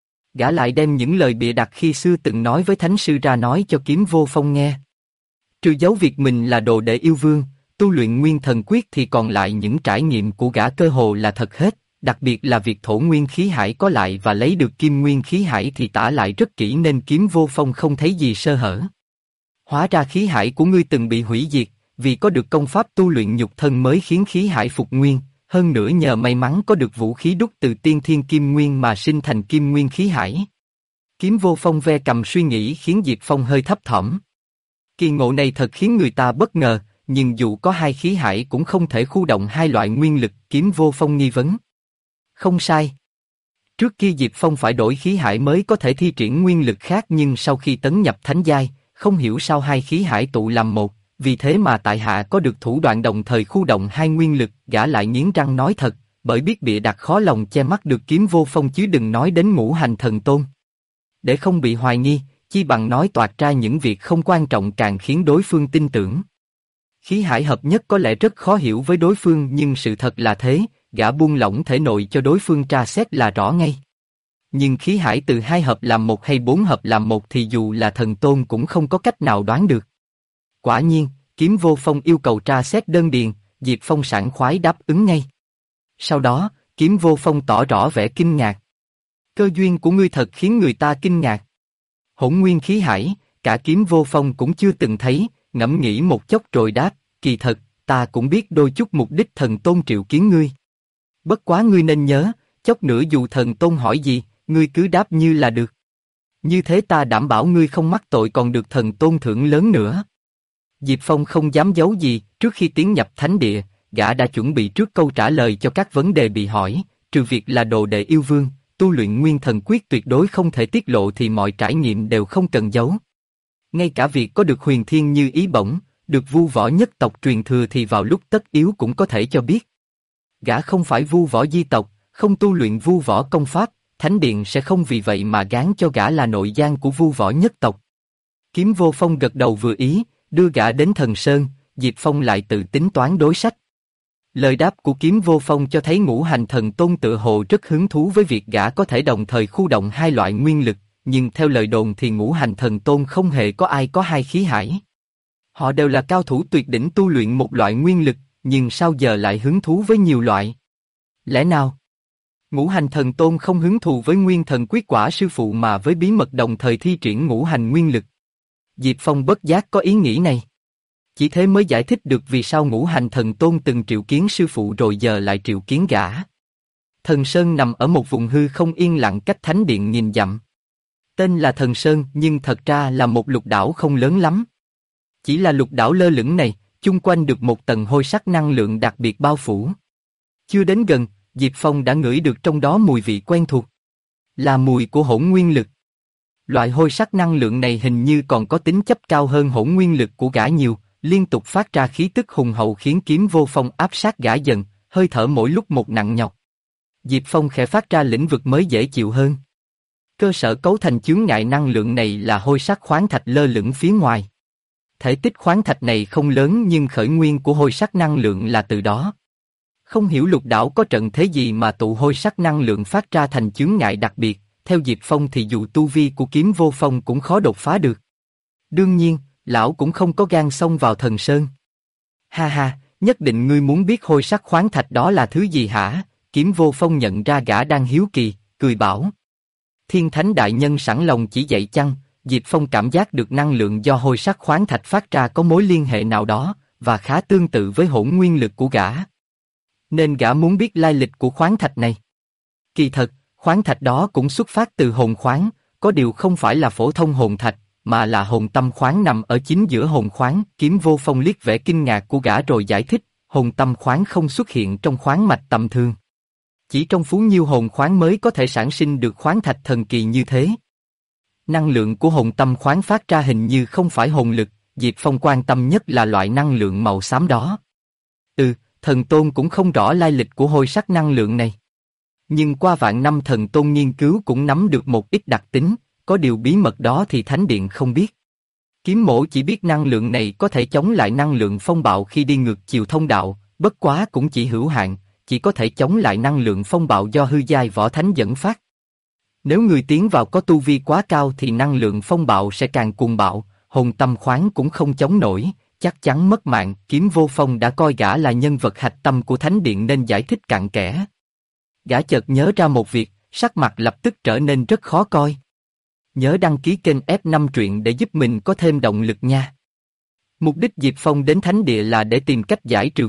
Gã lại đem những lời bịa đặt khi xưa từng nói với Thánh Sư ra nói cho Kiếm Vô Phong nghe. Trừ dấu việc mình là đồ đệ yêu vương, tu luyện nguyên thần quyết thì còn lại những trải nghiệm của gã cơ hồ là thật hết, đặc biệt là việc thổ nguyên khí hải có lại và lấy được kim nguyên khí hải thì tả lại rất kỹ nên Kiếm Vô Phong không thấy gì sơ hở. Hóa ra khí hải của ngươi từng bị hủy diệt, vì có được công pháp tu luyện nhục thân mới khiến khí hải phục nguyên, hơn nữa nhờ may mắn có được vũ khí đúc từ tiên thiên kim nguyên mà sinh thành kim nguyên khí hải. Kiếm Vô Phong ve cầm suy nghĩ khiến Diệp Phong hơi thấp thỏm. Kỳ ngộ này thật khiến người ta bất ngờ, nhưng dù có hai khí hải cũng không thể khu động hai loại nguyên lực, Kiếm Vô Phong nghi vấn. Không sai. Trước kia Diệp Phong phải đổi khí hải mới có thể thi triển nguyên lực khác nhưng sau khi tấn nhập thánh giai, không hiểu sao hai khí hải tụ làm một, vì thế mà tại hạ có được thủ đoạn đồng thời khu động hai nguyên lực, gã lại nghiến răng nói thật, bởi biết bịa đặt khó lòng che mắt được Kiếm Vô Phong chứ đừng nói đến Ngũ Hành Thần Tôn. Để không bị hoài nghi, chi bằng nói toạc ra những việc không quan trọng càng khiến đối phương tin tưởng. Khí hải hợp nhất có lẽ rất khó hiểu với đối phương nhưng sự thật là thế, gã buông lỏng thể nội cho đối phương tra xét là rõ ngay. Nhưng khí hải từ 2 hợp làm 1 hay 4 hợp làm 1 thì dù là thần tôn cũng không có cách nào đoán được. Quả nhiên, Kiếm Vô Phong yêu cầu tra xét đơn điền, Diệp Phong sảng khoái đáp ứng ngay. Sau đó, Kiếm Vô Phong tỏ rõ vẻ kinh ngạc. Cơ duyên của ngươi thật khiến người ta kinh ngạc. Hỗn nguyên khí hải, cả Kiếm Vô Phong cũng chưa từng thấy, ngẫm nghĩ một chốc rồi đáp, kỳ thật, ta cũng biết đôi chút mục đích thần tôn triệu kiến ngươi. Bất quá ngươi nên nhớ, chốc nữa dù thần tôn hỏi gì, ngươi cứ đáp như là được. Như thế ta đảm bảo ngươi không mắc tội còn được thần tôn thưởng lớn nữa. Diệp Phong không dám giấu gì, trước khi tiến nhập thánh địa, gã đã chuẩn bị trước câu trả lời cho các vấn đề bị hỏi, trừ việc là đồ đệ yêu vương, tu luyện nguyên thần quyết tuyệt đối không thể tiết lộ thì mọi trải nghiệm đều không cần giấu. Ngay cả việc có được huyền thiên như ý bổng, được vu võ nhất tộc truyền thừa thì vào lúc tất yếu cũng có thể cho biết. Gã không phải vu võ di tộc, không tu luyện vu võ công pháp, thánh điện sẽ không vì vậy mà gán cho gã là nội gián của vu võ nhất tộc. Kiếm Vô Phong gật đầu vừa ý, đưa gã đến Thần Sơn, Diệp Phong lại tự tính toán đối sách. Lời đáp của Kiếm Vô Phong cho thấy Ngũ Hành Thần Tôn tự hồ rất hứng thú với việc gã có thể đồng thời khu động hai loại nguyên lực, nhưng theo lời đồn thì Ngũ Hành Thần Tôn không hề có ai có hai khí hải. Họ đều là cao thủ tuyệt đỉnh tu luyện một loại nguyên lực, nhưng sao giờ lại hứng thú với nhiều loại? Lẽ nào? Ngũ Hành Thần Tôn không hứng thù với Nguyên Thần Quyết Quả sư phụ mà với bí mật đồng thời thi triển ngũ hành nguyên lực. Diệp Phong bất giác có ý nghĩ này. Chỉ thế mới giải thích được vì sao Ngũ Hành Thần Tôn từng triệu kiến sư phụ rồi giờ lại triệu kiến gã. Thần Sơn nằm ở một vùng hư không yên lặng cách thánh điện nghìn dặm. Tên là Thần Sơn nhưng thật ra là một lục đảo không lớn lắm. Chỉ là lục đảo lơ lửng này, chung quanh được một tầng hôi sắc năng lượng đặc biệt bao phủ. Chưa đến gần, Diệp Phong đã ngửi được trong đó mùi vị quen thuộc. Là mùi của hỗn nguyên lực. Loại hôi sắc năng lượng này hình như còn có tính chất cao hơn hỗn nguyên lực của gã nhiều, liên tục phát ra khí tức hùng hậu khiến Kiếm Vô Phong áp sát gã dần, hơi thở mỗi lúc một nặng nhọc. Diệp Phong khẽ phát ra lĩnh vực mới dễ chịu hơn. Cơ sở cấu thành chướng ngại năng lượng này là hôi sắc khoáng thạch lơ lửng phía ngoài. Thể tích khoáng thạch này không lớn nhưng khởi nguyên của hôi sắc năng lượng là từ đó. Không hiểu lục đảo có trận thế gì mà tụ hôi sắc năng lượng phát ra thành chướng ngại đặc biệt, theo Diệp Phong thì dù tu vi của Kiếm Vô Phong cũng khó đột phá được. Đương nhiên, lão cũng không có gan xông vào Thần Sơn. Ha ha, nhất định ngươi muốn biết hôi sắc khoáng thạch đó là thứ gì hả? Kiếm Vô Phong nhận ra gã đang hiếu kỳ, cười bảo. Thiên Thánh Đại Nhân sẵn lòng chỉ dạy chăng? Diệp Phong cảm giác được năng lượng do hôi sắc khoáng thạch phát ra có mối liên hệ nào đó, và khá tương tự với hỗn nguyên lực của gã. Nên gã muốn biết lai lịch của khoáng thạch này. Kỳ thật, khoáng thạch đó cũng xuất phát từ hồn khoáng, có điều không phải là phổ thông hồn thạch, mà là hồn tâm khoáng nằm ở chính giữa hồn khoáng. Kiếm Vô Phong liếc vẻ kinh ngạc của gã rồi giải thích, hồn tâm khoáng không xuất hiện trong khoáng mạch tầm thường. Chỉ trong phú nhiêu hồn khoáng mới có thể sản sinh được khoáng thạch thần kỳ như thế. Năng lượng của hồn tâm khoáng phát ra hình như không phải hồn lực, Diệp Phong quan tâm nhất là loại năng lượng màu xám đó. Thần tôn cũng không rõ lai lịch của hôi sắc năng lượng này. Nhưng qua vạn năm thần tôn nghiên cứu cũng nắm được một ít đặc tính, có điều bí mật đó thì Thánh Điện không biết. Kiếm Mổ chỉ biết năng lượng này có thể chống lại năng lượng phong bạo khi đi ngược chiều thông đạo, bất quá cũng chỉ hữu hạn, chỉ có thể chống lại năng lượng phong bạo do hư giai võ thánh dẫn phát. Nếu người tiến vào có tu vi quá cao thì năng lượng phong bạo sẽ càng cuồng bạo, hồn tâm khoáng cũng không chống nổi, chắc chắn mất mạng. Kiếm Vô Phong đã coi gã là nhân vật hạch tâm của Thánh Điện nên giải thích cặn kẽ. Gã chợt nhớ ra một việc, sắc mặt lập tức trở nên rất khó coi. Nhớ đăng ký kênh F5 truyện để giúp mình có thêm động lực nha. Mục đích Diệp Phong đến Thánh Địa là để tìm cách giải trừ